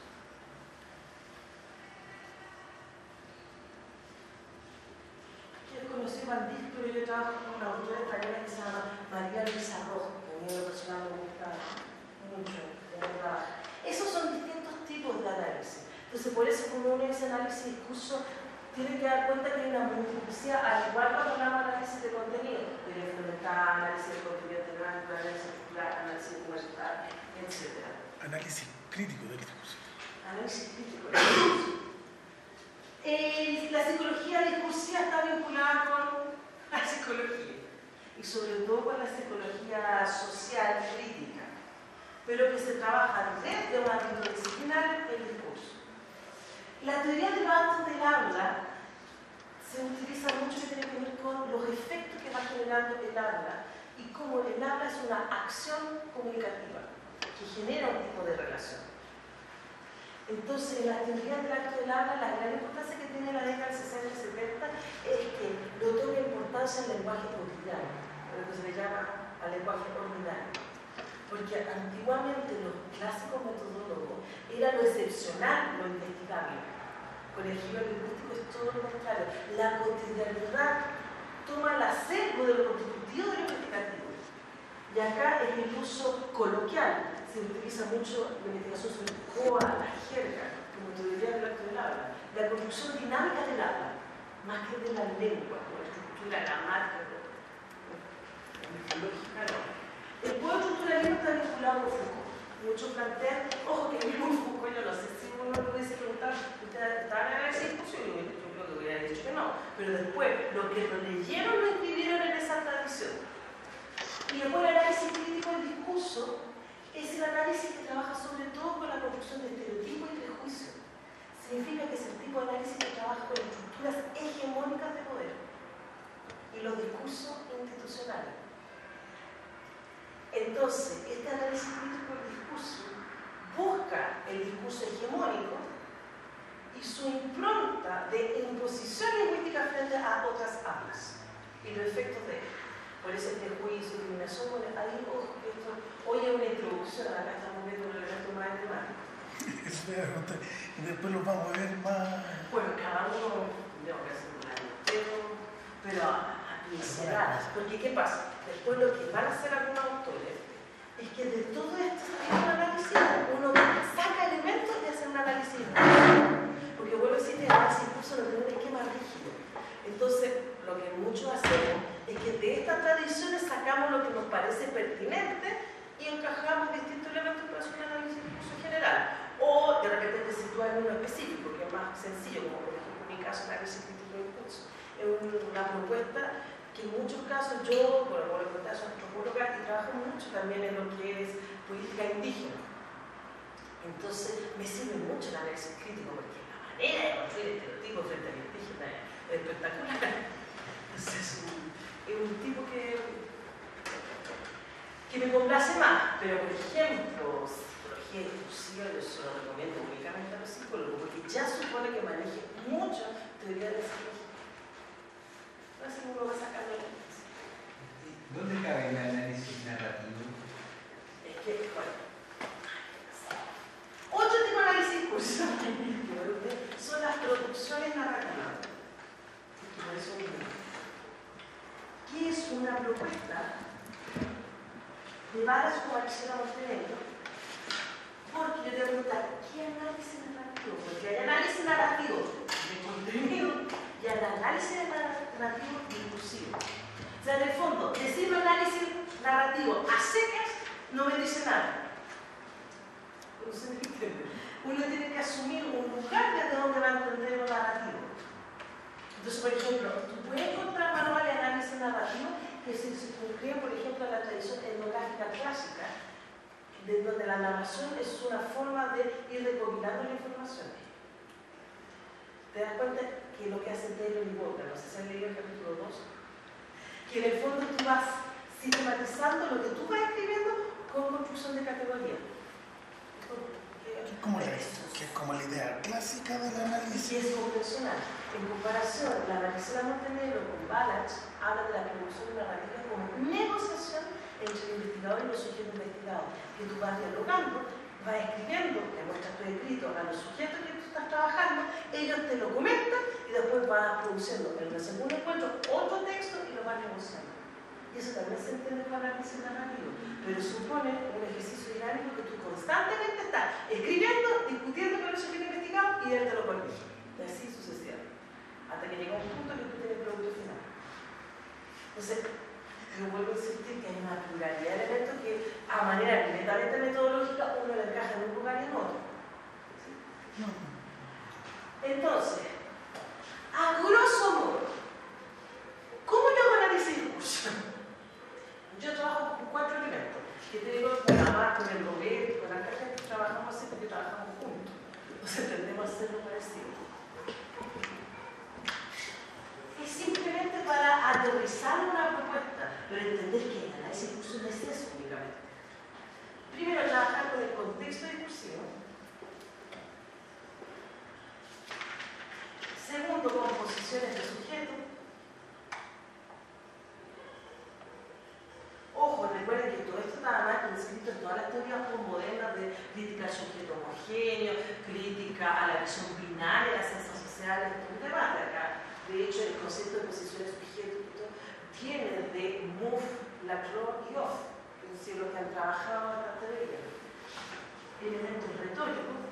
Yo conocí a Van Dijk, pero yo trabajo con una autora española que se llama María Luisa Rojo, que a mí lo personal me gusta mucho en el trabajo. Esos son distintos tipos de análisis. Entonces, por eso, cuando uno dice análisis de discurso, tiene que dar cuenta que hay una multiplicidad, al igual que hablamos de análisis de contenido, teoría fundamental, análisis de contenido temático, análisis estructural, análisis documental, etcétera. Análisis crítico del discurso. Análisis crítico del discurso. Eh, la psicología discursiva está vinculada con la psicología y sobre todo con la psicología social crítica, pero que se trabaja desde un ámbito disciplinar el discurso. La teoría de los actos del habla se utiliza mucho que tiene que ver con los efectos que va generando el habla y cómo el habla es una acción comunicativa que genera un tipo de relación. Entonces, en la teoría del acto del habla, la gran importancia que tiene la década del sesenta y setenta es que le otorga importancia al lenguaje cotidiano, lo que se le llama al lenguaje ordinario. Porque antiguamente los clásicos metodólogos era lo excepcional, lo investigable. Con el giro lingüístico es todo lo contrario. La cotidianidad toma el acervo de lo constitutivo de lo investigativo. Y acá es el uso coloquial. Se utiliza mucho la investigación sobre el coa, la jerga, como teoría del acto del habla. La construcción dinámica del habla, más que de la lengua, como la estructura gramática, morfológica, no. El poder estructuralismo está vinculado con Foucault. Muchos plantean, ojo que el mismo Foucault, yo no sé si uno lo hubiese preguntado, ¿usted estaba en análisis de discurso? Yo creo que hubiera dicho que no. Pero después, lo que lo leyeron lo escribieron en esa tradición. Y después el análisis crítico del discurso es el análisis que trabaja sobre todo con la construcción de estereotipos y prejuicios. Significa que es el tipo de análisis que trabaja con estructuras hegemónicas de poder y los discursos institucionales. Entonces, este análisis crítico del discurso busca el discurso hegemónico y su impronta de imposición lingüística frente a otras hablas y los efectos de ello. Por eso el prejuicio, discriminación, bueno, ahí, ojo, esto, hoy es una introducción, acá estamos viendo un elemento más temático. Y después lo vamos a ver más. Bueno, cada uno, no, que hacer un año, pero, pero a, a pinceladas. Porque, ¿qué pasa? Después lo que van a hacer algunos autores es que de todo esto se tiene un análisis, uno saca elementos y hace un análisis. Porque vuelvo a decir que el análisis incluso no tiene un esquema rígido. Entonces, lo que muchos hacemos es que de estas tradiciones sacamos lo que nos parece pertinente y encajamos distintos elementos para hacer un análisis incluso general. O de repente te sitúas en uno específico, que es más sencillo, como por ejemplo en mi caso, el análisis crítico del discurso. Es una propuesta que en muchos casos yo, bueno, por lo que soy antropóloga y trabajo mucho también en lo que es política indígena. Entonces me sirve mucho el análisis crítico porque la manera de construir estereotipos frente al indígena es espectacular. que me complace más. Pero, por ejemplo, psicología discursiva yo se lo recomiendo únicamente a los psicólogos, porque ya supone que maneje mucho teoría de la psicología. No sé cómo lo va a sacar de la. ¿Dónde cabe el análisis narrativo? Es que, bueno, otro tipo de análisis discursivo son las producciones narrativas. Por eso mismo. ¿Qué es una propuesta de Balas como Marcela Montenegro? Porque yo te voy a preguntar, ¿qué análisis narrativo? Porque hay análisis narrativo de contenido y hay análisis narrativo discursivo. O sea, en el fondo, decir análisis narrativo a secas no me dice nada. No se me entiende. Uno tiene que asumir un lugar desde donde va a entender lo narrativo. Entonces, por ejemplo, tú puedes encontrar manuales de análisis narrativo que se circunscriben, por ejemplo, a la tradición etnográfica clásica, de donde la narración es una forma de ir recopilando la información. ¿Te das cuenta que lo que hace Taylor y Walker, no sé si han leído el capítulo dos, que en el fondo tú vas sistematizando lo que tú vas escribiendo con construcción de categoría? Que es como la, que es como la idea clásica del Y análisis. es convencional. En comparación, la Marcela Montenegro con Balach habla de la producción narrativa como negociación entre el investigador y los sujetos investigados, que tú vas dialogando, vas escribiendo, le muestras tu escrito a los sujetos que tú estás trabajando, ellos te lo comentan y después vas produciendo en el segundo encuentro otro texto y lo vas negociando. Y eso también se entiende con análisis narrativo, pero supone un ejercicio dinámico que tú constantemente estás escribiendo, discutiendo con el sujeto investigado y él te lo corrige. Y así sucesivamente, hasta que llega un punto que tú tienes el producto final. Entonces, yo vuelvo a insistir que hay una pluralidad de elementos que a manera netamente metodológica uno le encaja en un lugar y en otro. ¿Sí? Entonces, a grosso modo, ¿cómo yo hago análisis de discurso? Yo trabajo con cuatro elementos, que te digo, con la marca, con el Roberto, con la gente que trabajamos así porque trabajamos juntos. Entonces tendemos a hacerlo parecido. Es simplemente para aterrizar una propuesta, pero entender que el análisis discursivo no es eso únicamente. Primero, trabajar con el contexto discursivo. Segundo, composiciones de sujeto. Ojo, recuerden que todo esto estaba más inscrito en todas las teorías postmodernas de crítica al sujeto homogéneo, crítica a la visión binaria de las ciencias sociales, todo un debate acá. De hecho, el concepto de posiciones sujeto tiene de Mouffe, Lacroix y Hoff, es decir, los que han trabajado en la teoría. Elementos retóricos.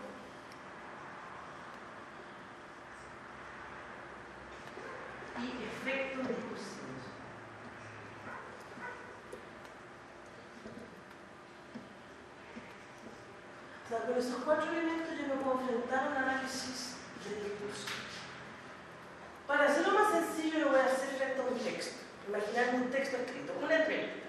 Y efectos discursivos. O sea, con esos cuatro elementos yo me puedo enfrentar a un análisis de discurso. Para hacerlo más sencillo, lo voy a hacer frente a un texto. Imaginarme un texto escrito, una entrevista.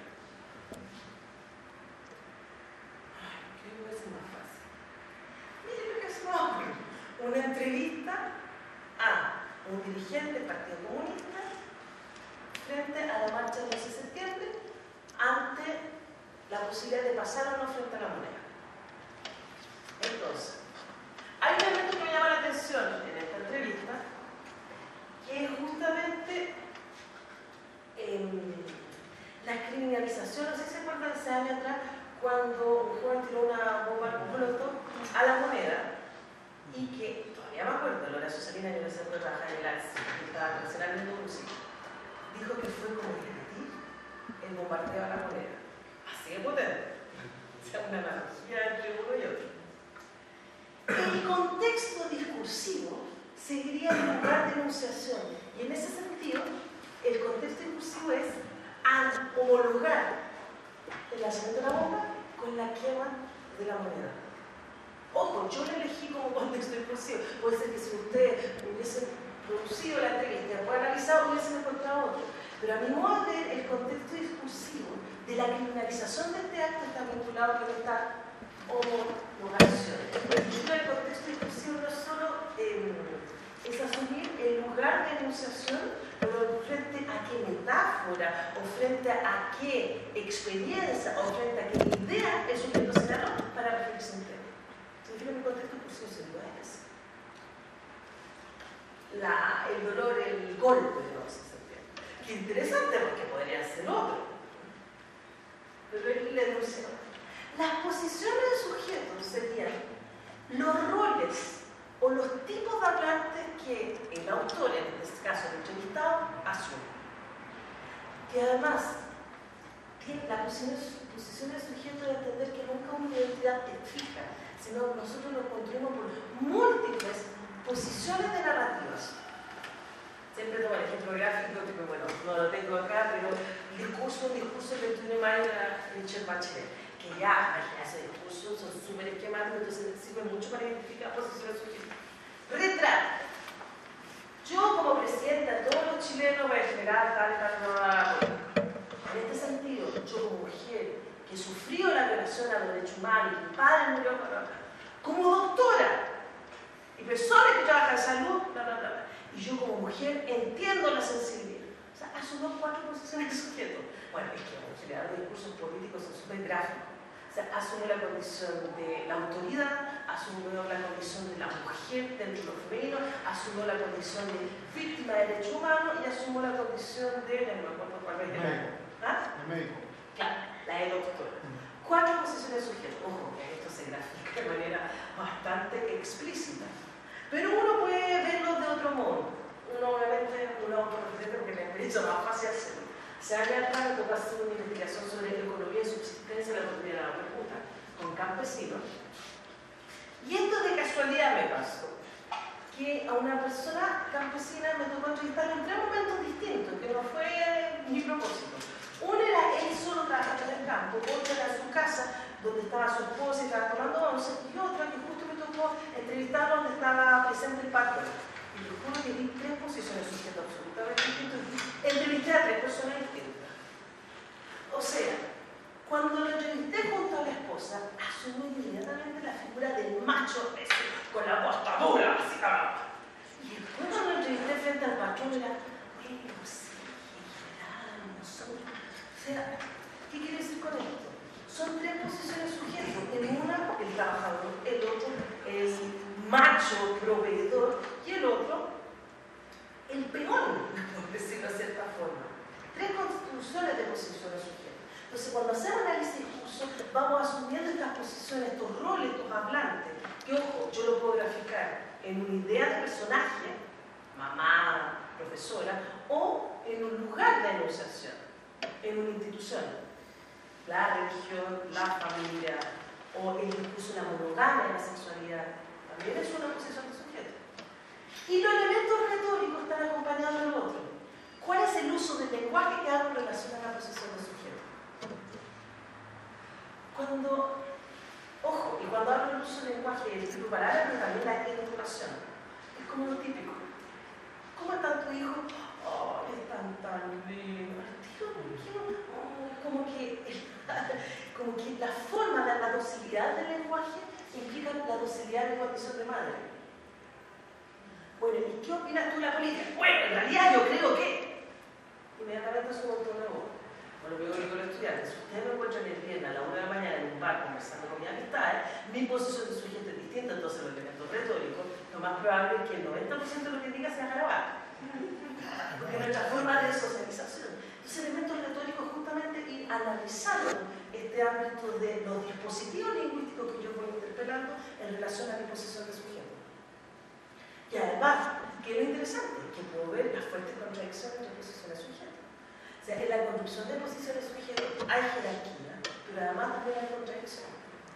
Ay, ¿qué voy a hacer más fácil? Mire lo que se me ocurre. Una entrevista a un dirigente del Partido Comunista frente a la marcha del doce de septiembre ante la posibilidad de pasar o no frente a la moneda. Entonces, hay un elemento que me llama la atención en esta entrevista, que es justamente eh, la criminalización. No sé si se acuerdan de ese año atrás, cuando un joven tiró una bomba molotov a la moneda y que, todavía me acuerdo, Lorenzo Salinas, yo no sé dónde trabajar en el A L S I, que estaba nacionalmente conducido, dijo que fue como repetir el bombardeo a la moneda. Así de potente. O sea, una analogía entre uno y otro. El contexto discursivo seguiría en lugar de enunciación, y en ese sentido el contexto discursivo es homologar el lanzamiento de la bomba con la quema de la moneda. Ojo, yo lo elegí como contexto discursivo. Puede ser que si ustedes hubiesen producido la entrevista y después analizado, hubiesen encontrado otro. Pero a mi modo de ver, el contexto discursivo de la criminalización de este acto está vinculado con esta homologación. El contexto discursivo no es solo eh, es asumir el lugar de enunciación, pero frente a qué metáfora metáfora o frente a qué experiencia o frente a qué idea el sujeto señaló para referirse a un tema. Significa que el contexto discursivo sin duda es ese. La, el dolor, el golpe, no sé si se entiende. Qué interesante porque podría ser otro. Pero él le denunció. Las posiciones de sujetos serían los roles o los tipos de hablantes que el autor, en este caso el entrevistado, asume. Que además tiene la posición, posición del sujeto de entender que nunca una identidad es fija, sino que nosotros nos construimos por múltiples posiciones de narrativas. Siempre tomo el ejemplo gráfico, que bueno, no lo tengo acá, pero el discurso, un discurso que tuve más en Michelle Bachelet, que ya ese discurso son súper esquemáticos, entonces sirve mucho para identificar posiciones sujetas. Retrato. Yo como presidenta de todos los chilenos voy a generar tal, tal, tal. En este sentido, yo como mujer que sufrió la violación a los derechos humanos, y mi padre murió, bla, bla, bla, como doctora y persona que trabaja en salud, bla, bla, bla, y yo como mujer entiendo la sensibilidad. O sea, asumió cuatro posiciones de sujeto. Bueno, es que en general los discursos políticos son súper gráficos. O sea, asumió la condición de la autoridad, asumió la condición de la mujer dentro de lo femenino, asumió la condición de víctima de derechos humanos y asumió la condición de, no me acuerdo cuál es, ¿ah? El médico. Claro, la de doctora. Cuatro posiciones de sujeto. Ojo, que esto se grafica de manera bastante explícita. Pero uno puede verlo de otro modo. Uno obviamente, uno autorreferente porque le es más fácil hacerlo. Se ha atrás, tocó hacer una investigación sobre economía y subsistencia de la comunidad de la República con campesinos. Y esto de casualidad me pasó, que a una persona campesina me tocó entrevistar en tres momentos distintos, que no fue mi propósito. Uno era él solo trabajando en el campo, otro era su casa, donde estaba su esposa y estaba tomando once, y otra que justo me tocó entrevistar donde estaba presente el patrón. Y les juro que vi tres posiciones sujetas absolutamente distintas. Entrevisté a tres personas distintas. O sea, cuando lo entrevisté junto a la esposa, asumió inmediatamente la figura del macho ese, con la postadura, básicamente. Y después cuando lo entrevisté frente al patrón, era, bueno, sí, en general, nosotros. O sea, ¿qué quiere decir con esto? Son tres posiciones sujetos. En una, el trabajador, el otro, el macho proveedor, y el otro, el peón, por decirlo de cierta forma. Tres constituciones de posiciones sujetas. Entonces, cuando hacemos análisis de discurso, vamos asumiendo estas posiciones, estos roles, estos hablantes, que, ojo, yo lo puedo graficar en una idea de personaje, mamá, profesora, o en un lugar de enunciación, en una institución, la religión, la familia, o el discurso de la monogamia, la sexualidad, también es una posición de sujeto. Y los elementos retóricos están acompañados del otro. ¿Cuál es el uso del lenguaje que hago en relación a la posición de sujeto? Cuando, ojo, y cuando hablo del uso del lenguaje, el tipo de palabras, pero también la educación. Es como lo típico. ¿Cómo está tu hijo? Oh, están tan lindo. Tío, oh, como que, como que la forma de la docilidad del lenguaje implica la docilidad de condición de madre. Bueno, ¿y qué opinas tú de la política? Bueno, en realidad yo creo que inmediatamente es un montón de voz. Bueno, luego digo a los estudiantes, si ustedes me encuentran el viernes a la una de la mañana en un bar conversando con mis amistades, mi posición de sujeto es distinta, entonces los elementos retóricos, lo más probable es que el noventa por ciento de lo que diga sea garabato. Porque es nuestra forma de socialización. Entonces, elementos retóricos justamente ir analizando este ámbito de los dispositivos lingüísticos que yo voy interpelando en relación a mi posición de sujeto. Y además, que es lo interesante, que puedo ver las fuertes contradicciones entre posiciones sujetas. O sea, en la construcción de posiciones sujetas hay jerarquía, pero además también hay contradicción.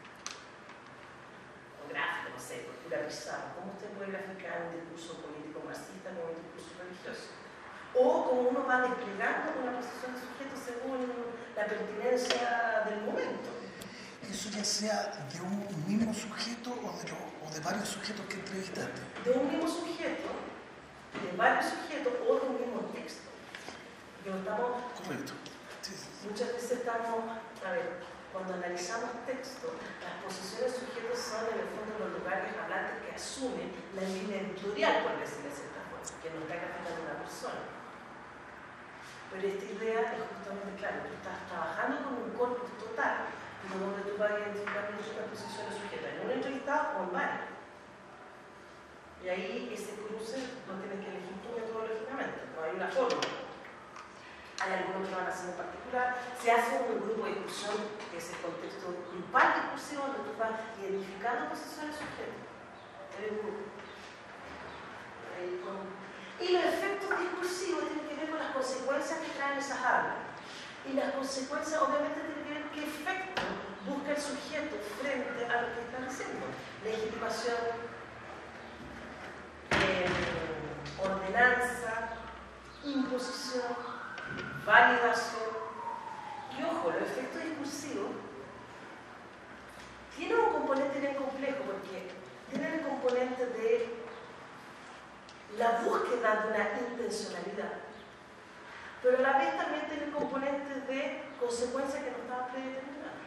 O gráfico, no sé, popularizado. ¿Cómo usted puede graficar un discurso político marxista como un discurso religioso? O como uno va desplegando una posición de sujeto según la pertinencia del momento. Eso ya sea de un mismo sujeto o de, lo, o de varios sujetos que entrevistaste. De un mismo sujeto, de varios sujetos o de un mismo texto. Yo estamos, Correcto. Sí, sí, sí. muchas veces estamos, a ver, cuando analizamos textos, las posiciones sujetos son en el fondo los lugares hablantes que asumen la línea editorial, por decirlo de cierta forma, que no está graficando una persona. Pero esta idea es justamente, claro, tú estás trabajando con un corpus total, donde tú vas a identificar muchas posiciones sujetas, en un entrevistado o en varias. Y ahí ese cruce no tienes que elegir tú metodológicamente, no hay una forma. Hay algunos que van a hacer en particular. Se hace un grupo de discusión, que es el contexto grupal discursivo, donde tú vas identificando posiciones sujetas. Hay un grupo. Y los efectos discursivos tienen que ver con las consecuencias que traen esas hablas. Y las consecuencias obviamente tienen que ver qué efecto busca el sujeto frente a lo que está diciendo. Legitimación, Eh, ordenanza, imposición, validación. Y ojo, los efectos discursivos tienen un componente bien complejo porque tienen el componente de la búsqueda de una intencionalidad, pero a la vez también tiene el componente de consecuencias que no estaban predeterminadas.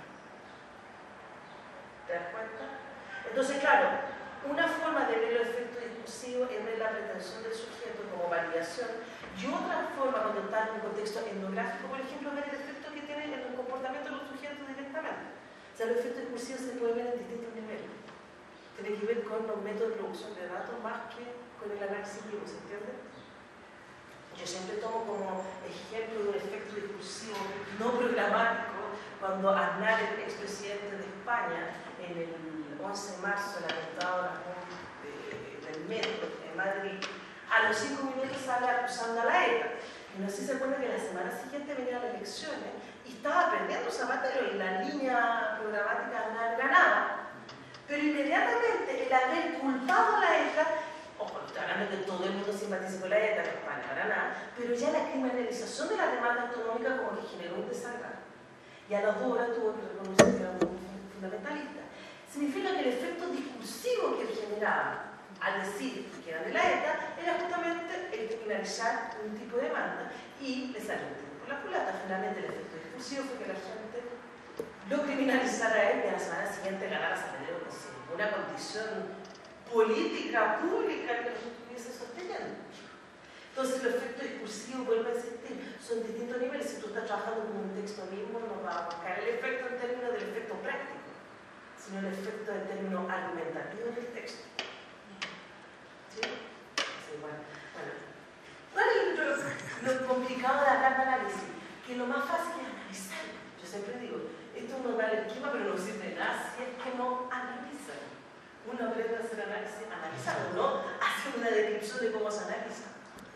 ¿Te das cuenta? Entonces, claro, una forma de ver los efectos discursivos es ver la pretensión del sujeto como validación, y otra forma, cuando está en un contexto etnográfico, por ejemplo, ver el efecto que tiene en el comportamiento de los sujetos directamente. O sea, los efectos discursivos se pueden ver en distintos niveles. Tiene que ver con los métodos de producción de datos más que con el análisis vivo, ¿se entiende? Yo siempre tomo como ejemplo de un efecto discursivo no programático cuando Aznar, el expresidente de España, en el once de marzo, el atentado del metro en Madrid, a los cinco minutos sale acusando a la ETA. Y no sé si se acuerdan que la semana siguiente venían las elecciones y estaba perdiendo Zapatero y la línea programática Aznar ganaba. Pero inmediatamente el haber culpado a la ETA, ojo, estoy hablando que todo el mundo simpatiza con la ETA en España, para nada, pero ya la criminalización de la demanda autonómica como que generó un desagrado. Y a las dos horas tuvo que reconocer que era un fundamentalista. Significa que el efecto discursivo que él generaba al decir que eran de la ETA era justamente el criminalizar un tipo de demanda y le salió un tiro por la culata. Finalmente el efecto discursivo fue que la gente lo criminalizara a él y a la semana siguiente ganara Zapatero con una condición política, pública que no estuviese sosteniendo. Entonces los efectos discursivos, vuelvo a insistir, son distintos niveles. Si tú estás trabajando con un texto mismo, no va a buscar el efecto en términos del efecto práctico, sino el efecto en términos argumentativos del texto. ¿Sí? Sí, bueno. Bueno, ¿cuál es lo, lo complicado de hablar de análisis? Que lo más fácil es analizar. Yo siempre digo, esto es un mal esquema, pero no sirve de nada si es que no analiza. Uno aprende a hacer análisis analizando, ¿no? Hace una descripción de cómo se analiza.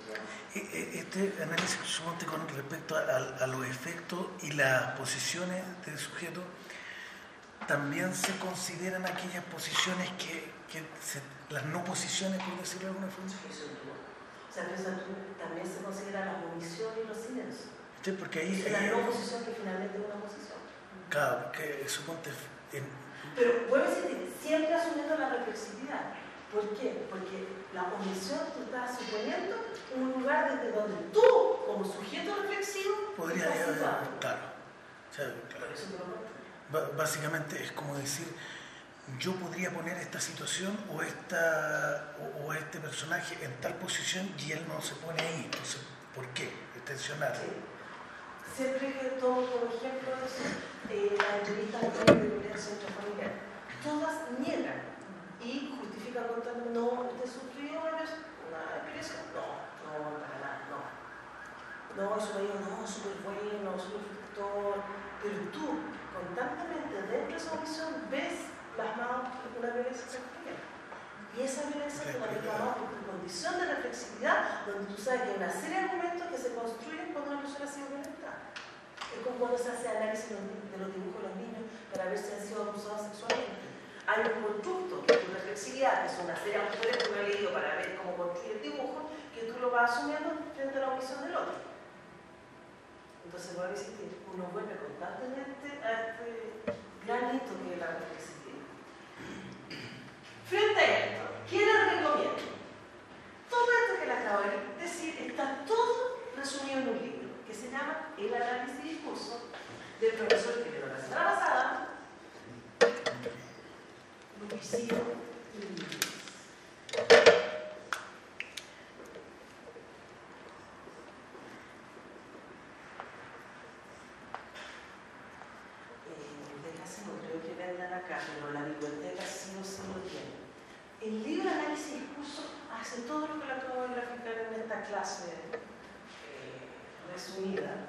Este análisis, suponte, con respecto a, a los efectos y las posiciones del sujeto, también se consideran aquellas posiciones que, que se, las no posiciones, por decirlo de alguna forma. Eso no. O sea, también se consideran las omisiones y los silencios. Sí, porque ahí... Es la no posición que finalmente es una posición. Claro, que suponte... En... Pero vuelvo a decir, siempre asumiendo la reflexividad. ¿Por qué? Porque la omisión tú estás suponiendo un lugar desde donde tú, como sujeto reflexivo, podría estás situado. Claro. O sea, claro. Por eso te lo cuento. Básicamente es como decir, yo podría poner esta situación o, esta, o, o este personaje en tal posición y él no se pone ahí. Entonces, ¿por qué? Extensionar. Sí. Siempre que tomo como ejemplo eso, eh, las entrevistas de violencia intrafamiliar, todas niegan y justifican contando, no, ¿usted sufrió una experiencia? No, no, para nada, no. No, eso me dijo, no, súper bueno, súper fructor, pero tú, constantemente dentro de esa omisión, ves plasmado una violencia intrafamiliar. Y esa violencia te va reclamada por tu condición de reflexividad, donde tú sabes que hay una serie de argumentos que se construyen cuando una persona ha sido violentada. Es como cuando se hace análisis de los dibujos de los niños para ver si han sido abusados sexualmente. Hay un constructo que es tu reflexividad, que es una serie de autores que uno ha leído para ver cómo construye el dibujo, que tú lo vas asumiendo frente a la omisión del otro. Entonces, voy a insistir, uno vuelve constantemente a este granito que es la reflexividad. Frente a esto, ¿qué les recomiendo? Todo esto que les acabo de decir está todo resumido en un libro que se llama El análisis y discurso del profesor que quedó la semana pasada, Luisio Luis. frase eh, resumida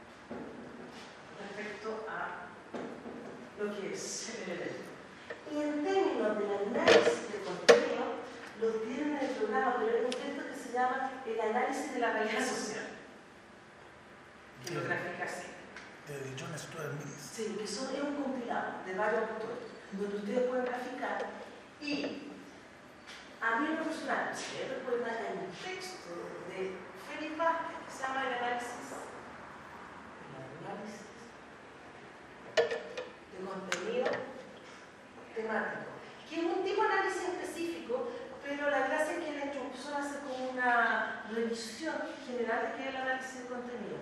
respecto a lo que es el elemento. Y en términos del análisis de contenido, lo tienen en el programa, pero hay un texto que se llama el análisis de la realidad social, que lo grafica así. De John Stuart Mill. Sí, que son, es un compilado de varios autores, donde ustedes pueden graficar y a mí en lo personal, si ustedes recuerdan, hay un texto de Félix Vázquez que se llama el análisis, el análisis de contenido temático, que es un tipo de análisis específico, pero la gracia es que la introducción hace como una revisión general de qué es el análisis de contenido.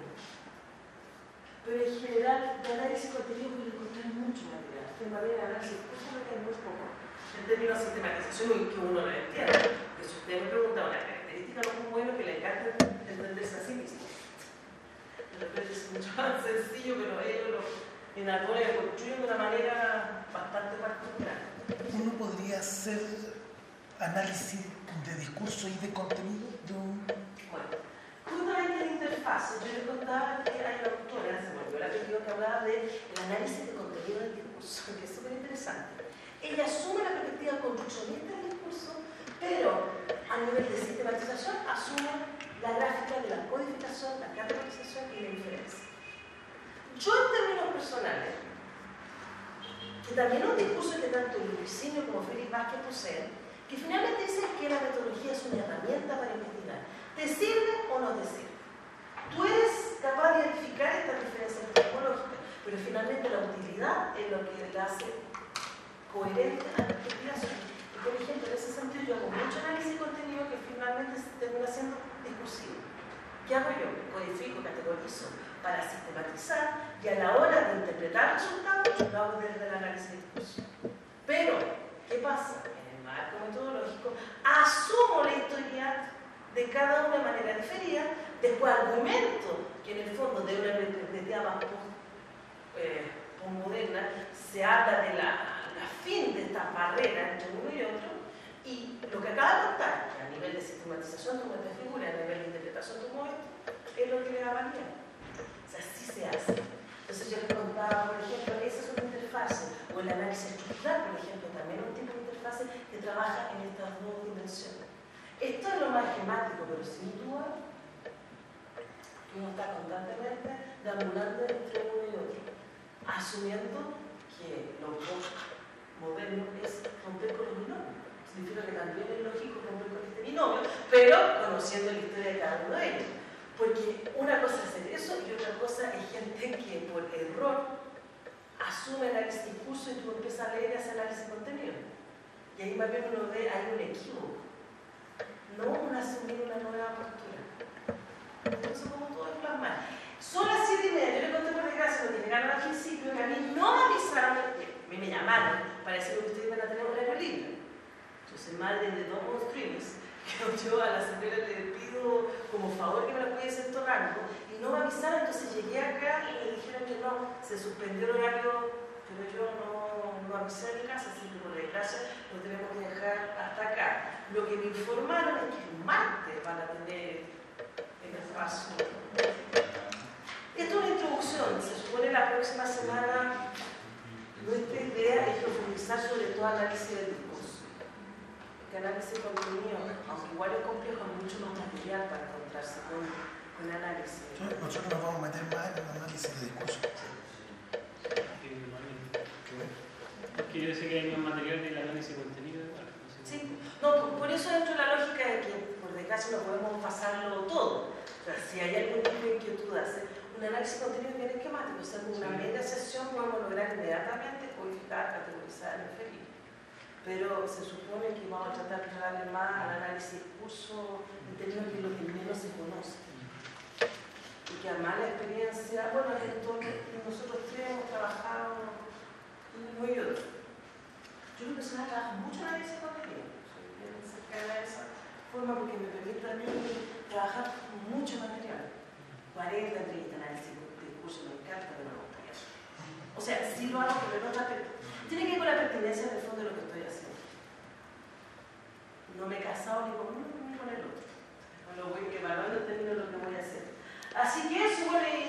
Pero en general, de análisis de contenido puede encontrar mucho material. De manera de análisis de contenido que hay muy poco. En términos de sistematización y que uno no entiende. Que si usted me pregunta una característica no muy bueno que le encanta entenderse a sí mismo. De repente es mucho más sencillo, pero ellos lo enarbolan y lo construyen de una manera bastante particular. ¿Uno podría hacer análisis de discurso y de contenido de un... Bueno, justamente la interfaz, yo le contaba que hay una autora, se me olvidó el apellido, que hablaba del análisis de contenido del discurso, que es súper interesante. Ella asume la perspectiva construccionista del discurso, pero a nivel de sistematización asume la gráfica de la codificación, la categorización y la inferencia. Yo en términos personales, que también un discurso que tanto Luisinho como Félix Vázquez poseen, que finalmente dicen que la metodología es una herramienta para investigar. ¿Te sirve o no te sirve? Tú eres capaz de identificar estas diferencias epistemológicas, pero finalmente la utilidad es lo que la hace coherente a la investigación. Y por ejemplo, en ese sentido yo hago mucho análisis de contenido que finalmente termina siendo discursivo. ¿Qué hago yo? Codifico, categorizo para sistematizar y a la hora de interpretar resultados lo hago desde el análisis de discurso. Pero, ¿qué pasa? En el marco metodológico asumo la historia de cada una de manera diferida, después argumento que en el fondo de una perspectiva más eh, postmoderna se habla de la, la fin de estas barreras entre uno y otro, y lo que acaba de contar, que a nivel de sistematización tomo esta figura, a nivel de interpretación tomo esto, es lo que le da valía. O sea, así se hace. Entonces yo les contaba, por ejemplo, esa es una interfase, o el análisis estructural, por ejemplo, también es un tipo de interfase que trabaja en estas dos dimensiones. Esto es lo más esquemático, pero sin duda uno está constantemente deambulando entre uno y otro, asumiendo que lo moderno es romper con los binomios. Significa que también es lógico romper con este binomio, pero conociendo la historia de cada uno de ellos. Porque una cosa es hacer eso y otra cosa es gente que por error asume el análisis de discurso y tú empiezas a leer ese análisis de contenido. Y ahí más bien uno ve, hay un equívoco. No un asumir una nueva postura. Entonces, como todo es plasmar. Son las siete y media, yo le conté por desgracia lo que llegaron al principio, que a mí no me avisaron, a mí me llamaron para decir que ustedes iban a tener un horario libre. Yo soy madre de dos monstruos, que yo a la señora le pido como favor que me la pudiese en rango, y no me avisaron, entonces llegué acá y me dijeron que no, se suspendió el horario, pero yo no, no avisé en mi casa, así que por desgracia lo tenemos que dejar hasta acá. Lo que me informaron es que el martes van a tener el espacio. Esto es una introducción, se supone la próxima semana nuestra idea es profundizar sobre todo análisis del discurso. Porque análisis de contenido, aunque igual es complejo, hay mucho más material para encontrarse con, con análisis. Nosotros nos vamos a meter más en el análisis de discurso. Porque yo sé que hay más material del análisis de contenido. Sí, no, por eso dentro de la lógica de que por desgracia no podemos pasarlo todo. O sea, si hay algún tipo de inquietud, hacer un análisis de contenido bien esquemático, o sea, con una media sesión podemos lograr inmediatamente codificar, categorizar, inferir. Pero se supone que vamos a tratar de darle más al análisis de discurso en términos que lo que menos se conoce. Y que además la experiencia, bueno, en entorno, nosotros tres hemos trabajado uno y otro. Yo en personal trabajo mucho en análisis de contenido, soy bien cercana a esa forma porque me permite a mí trabajar con mucho material. cuarenta, treinta análisis de discurso, me encanta, pero no me gusta eso. O sea, sí lo hago, pero no está pertinente. Tiene que ver con la pertinencia en el fondo de lo que estoy haciendo. No me he casado ni con uno ni con el otro. lo voy evaluando en términos de lo que voy a hacer. Así que eso, bueno, y